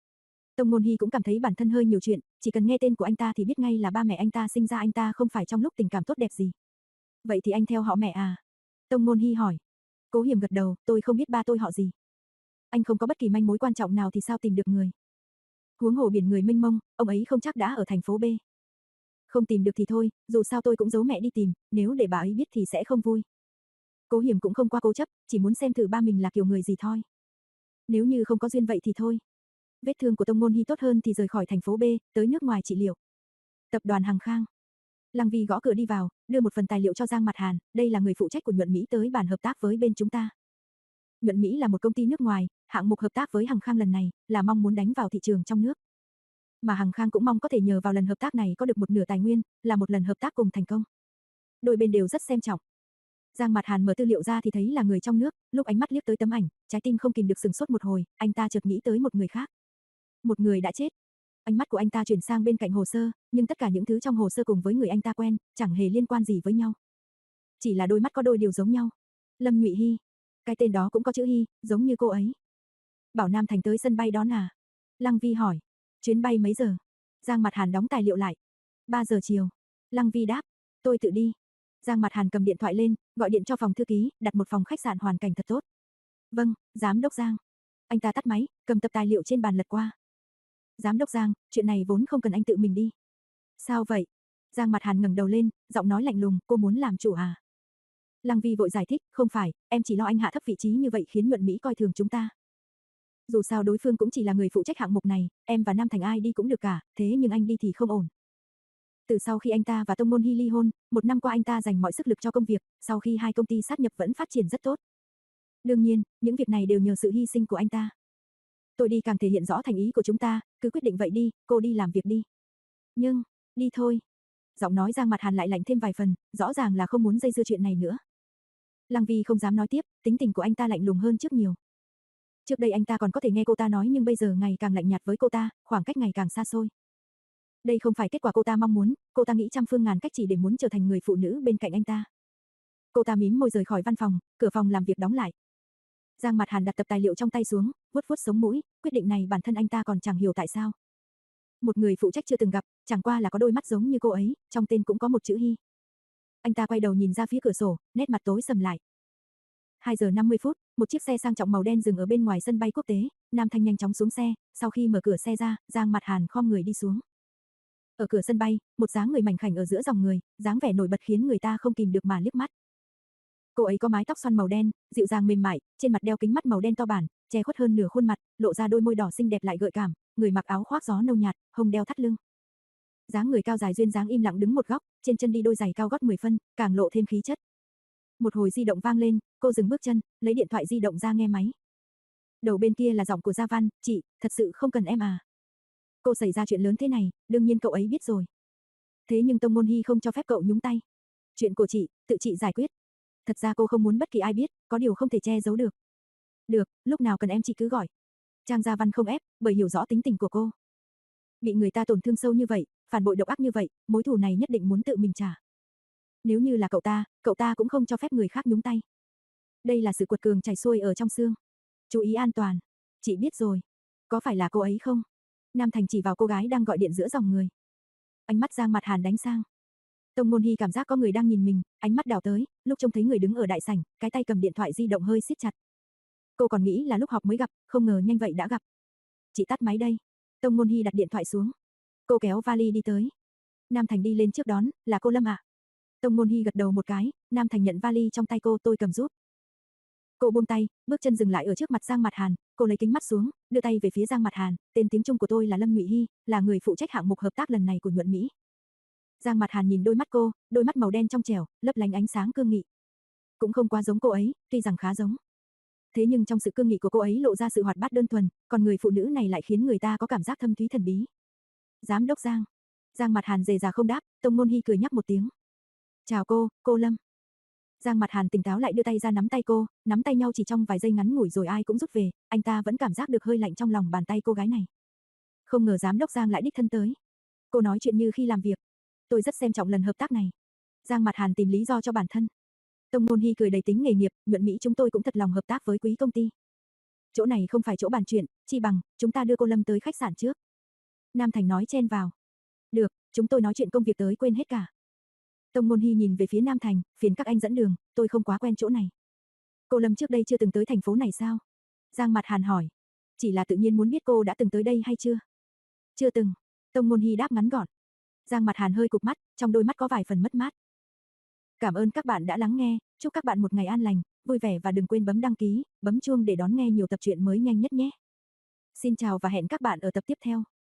Tông Ngôn Hy cũng cảm thấy bản thân hơi nhiều chuyện, chỉ cần nghe tên của anh ta thì biết ngay là ba mẹ anh ta sinh ra anh ta không phải trong lúc tình cảm tốt đẹp gì. Vậy thì anh theo họ mẹ à? Tông Ngôn Hy hỏi. Cố Hiểm gật đầu, tôi không biết ba tôi họ gì. Anh không có bất kỳ manh mối quan trọng nào thì sao tìm được người? Huống hồ biển người mênh mông, ông ấy không chắc đã ở thành phố B. Không tìm được thì thôi, dù sao tôi cũng giấu mẹ đi tìm, nếu để bà ấy biết thì sẽ không vui. Cố Hiểm cũng không qua cố chấp, chỉ muốn xem thử ba mình là kiểu người gì thôi. Nếu như không có duyên vậy thì thôi. Vết thương của Tông Ngôn Hy tốt hơn thì rời khỏi thành phố B, tới nước ngoài trị liệu. Tập đoàn Hằng Khang. Lăng Vi gõ cửa đi vào, đưa một phần tài liệu cho Giang Mặt Hàn, đây là người phụ trách của Nhuận Mỹ tới bàn hợp tác với bên chúng ta. Nhuận Mỹ là một công ty nước ngoài, hạng mục hợp tác với Hằng Khang lần này là mong muốn đánh vào thị trường trong nước. Mà Hằng Khang cũng mong có thể nhờ vào lần hợp tác này có được một nửa tài nguyên, là một lần hợp tác cùng thành công. Đôi bên đều rất xem trọng. Giang Mặt Hàn mở tư liệu ra thì thấy là người trong nước, lúc ánh mắt liếc tới tấm ảnh, trái tim không kìm được sừng sốt một hồi, anh ta chợt nghĩ tới một người khác. Một người đã chết. Ánh mắt của anh ta chuyển sang bên cạnh hồ sơ, nhưng tất cả những thứ trong hồ sơ cùng với người anh ta quen, chẳng hề liên quan gì với nhau. Chỉ là đôi mắt có đôi điều giống nhau. Lâm Nhụy Hy. Cái tên đó cũng có chữ Hy, giống như cô ấy. Bảo Nam Thành tới sân bay đón à? Lăng Vi hỏi. Chuyến bay mấy giờ? Giang Mặt Hàn đóng tài liệu lại. ba giờ chiều. Lăng Vi đáp. Tôi tự đi. Giang Mặt Hàn cầm điện thoại lên, gọi điện cho phòng thư ký, đặt một phòng khách sạn hoàn cảnh thật tốt. Vâng, giám đốc Giang. Anh ta tắt máy, cầm tập tài liệu trên bàn lật qua. Giám đốc Giang, chuyện này vốn không cần anh tự mình đi. Sao vậy? Giang Mặt Hàn ngẩng đầu lên, giọng nói lạnh lùng, cô muốn làm chủ à? Lăng Vi vội giải thích, không phải, em chỉ lo anh hạ thấp vị trí như vậy khiến Nhuận Mỹ coi thường chúng ta. Dù sao đối phương cũng chỉ là người phụ trách hạng mục này, em và Nam Thành ai đi cũng được cả, thế nhưng anh đi thì không ổn. Từ sau khi anh ta và Tông Ngôn Hy ly hôn, một năm qua anh ta dành mọi sức lực cho công việc, sau khi hai công ty sát nhập vẫn phát triển rất tốt. Đương nhiên, những việc này đều nhờ sự hy sinh của anh ta. Tôi đi càng thể hiện rõ thành ý của chúng ta, cứ quyết định vậy đi, cô đi làm việc đi. Nhưng, đi thôi. Giọng nói Giang Mặt Hàn lại lạnh thêm vài phần, rõ ràng là không muốn dây dưa chuyện này nữa. Lăng Vi không dám nói tiếp, tính tình của anh ta lạnh lùng hơn trước nhiều. Trước đây anh ta còn có thể nghe cô ta nói nhưng bây giờ ngày càng lạnh nhạt với cô ta, khoảng cách ngày càng xa xôi. Đây không phải kết quả cô ta mong muốn, cô ta nghĩ trăm phương ngàn cách chỉ để muốn trở thành người phụ nữ bên cạnh anh ta. Cô ta mím môi rời khỏi văn phòng, cửa phòng làm việc đóng lại. Giang Mạt Hàn đặt tập tài liệu trong tay xuống, vuốt vuốt sống mũi, quyết định này bản thân anh ta còn chẳng hiểu tại sao. Một người phụ trách chưa từng gặp, chẳng qua là có đôi mắt giống như cô ấy, trong tên cũng có một chữ Hy. Anh ta quay đầu nhìn ra phía cửa sổ, nét mặt tối sầm lại. hai giờ năm mươi phút, một chiếc xe sang trọng màu đen dừng ở bên ngoài sân bay quốc tế, Nam Thanh nhanh chóng xuống xe, sau khi mở cửa xe ra, Giang Mạt Hàn khom người đi xuống. Ở cửa sân bay, một dáng người mảnh khảnh ở giữa dòng người, dáng vẻ nổi bật khiến người ta không kìm được mà liếc mắt. Cô ấy có mái tóc xoăn màu đen, dịu dàng mềm mại, trên mặt đeo kính mắt màu đen to bản, che khuất hơn nửa khuôn mặt, lộ ra đôi môi đỏ xinh đẹp lại gợi cảm, người mặc áo khoác gió nâu nhạt, hông đeo thắt lưng. Dáng người cao dài duyên dáng im lặng đứng một góc, trên chân đi đôi giày cao gót mười phân, càng lộ thêm khí chất. Một hồi di động vang lên, cô dừng bước chân, lấy điện thoại di động ra nghe máy. Đầu bên kia là giọng của Gia Văn, "Chị, thật sự không cần em à?" Cô xảy ra chuyện lớn thế này, đương nhiên cậu ấy biết rồi. Thế nhưng Tông Môn Hy không cho phép cậu nhúng tay. Chuyện của chị, tự chị giải quyết. Thật ra cô không muốn bất kỳ ai biết, có điều không thể che giấu được. Được, lúc nào cần em chị cứ gọi. Trang Gia Văn không ép, bởi hiểu rõ tính tình của cô. Bị người ta tổn thương sâu như vậy, phản bội độc ác như vậy, mối thù này nhất định muốn tự mình trả. Nếu như là cậu ta, cậu ta cũng không cho phép người khác nhúng tay. Đây là sự quật cường chảy xuôi ở trong xương. Chú ý an toàn. Chị biết rồi. Có phải là cô ấy không? Nam Thành chỉ vào cô gái đang gọi điện giữa dòng người. Ánh mắt Giang Mạt Hàn đánh sang. Tông Môn Hy cảm giác có người đang nhìn mình, ánh mắt đảo tới, lúc trông thấy người đứng ở đại sảnh, cái tay cầm điện thoại di động hơi siết chặt. Cô còn nghĩ là lúc họp mới gặp, không ngờ nhanh vậy đã gặp. Chị tắt máy đây. Tông Môn Hy đặt điện thoại xuống. Cô kéo vali đi tới. Nam Thành đi lên trước đón, là cô Lâm ạ. À? Tông Môn Hy gật đầu một cái, Nam Thành nhận vali trong tay cô, tôi cầm giúp. Cô buông tay, bước chân dừng lại ở trước mặt Giang Mạt Hàn, cô lấy kính mắt xuống, đưa tay về phía Giang Mạt Hàn, tên tiếng Trung của tôi là Lâm Nhụy Hy, là người phụ trách hạng mục hợp tác lần này của Nhuận Mỹ. Giang Mạt Hàn nhìn đôi mắt cô, đôi mắt màu đen trong trẻo, lấp lánh ánh sáng cương nghị. Cũng không quá giống cô ấy, tuy rằng khá giống. Thế nhưng trong sự cương nghị của cô ấy lộ ra sự hoạt bát đơn thuần, còn người phụ nữ này lại khiến người ta có cảm giác thâm thúy thần bí. Giám đốc Giang. Giang Mạt Hàn dè dà không đáp, Tông Môn Hy cười nhắc một tiếng. Chào cô, cô Lâm. Giang Mạt Hàn tỉnh táo lại đưa tay ra nắm tay cô, nắm tay nhau chỉ trong vài giây ngắn ngủi rồi ai cũng rút về, anh ta vẫn cảm giác được hơi lạnh trong lòng bàn tay cô gái này. Không ngờ giám đốc Giang lại đích thân tới. Cô nói chuyện như khi làm việc. Tôi rất xem trọng lần hợp tác này. Giang Mạt Hàn tìm lý do cho bản thân. Tông Môn Hy cười đầy tính nghề nghiệp, Nhuận Mỹ chúng tôi cũng thật lòng hợp tác với quý công ty. Chỗ này không phải chỗ bàn chuyện, chi bằng, chúng ta đưa cô Lâm tới khách sạn trước. Nam Thành nói chen vào. Được, chúng tôi nói chuyện công việc tới quên hết cả. Tông Môn Hy nhìn về phía Nam Thành, phiền các anh dẫn đường, tôi không quá quen chỗ này. Cô Lâm trước đây chưa từng tới thành phố này sao? Giang Mạt Hàn hỏi. Chỉ là tự nhiên muốn biết cô đã từng tới đây hay chưa? Chưa từng. Tông Môn Hy đáp ngắn gọn. Giang Mạt Hàn hơi cụp mắt, trong đôi mắt có vài phần mất mát. Cảm ơn các bạn đã lắng nghe, chúc các bạn một ngày an lành, vui vẻ và đừng quên bấm đăng ký, bấm chuông để đón nghe nhiều tập truyện mới nhanh nhất nhé. Xin chào và hẹn các bạn ở tập tiếp theo.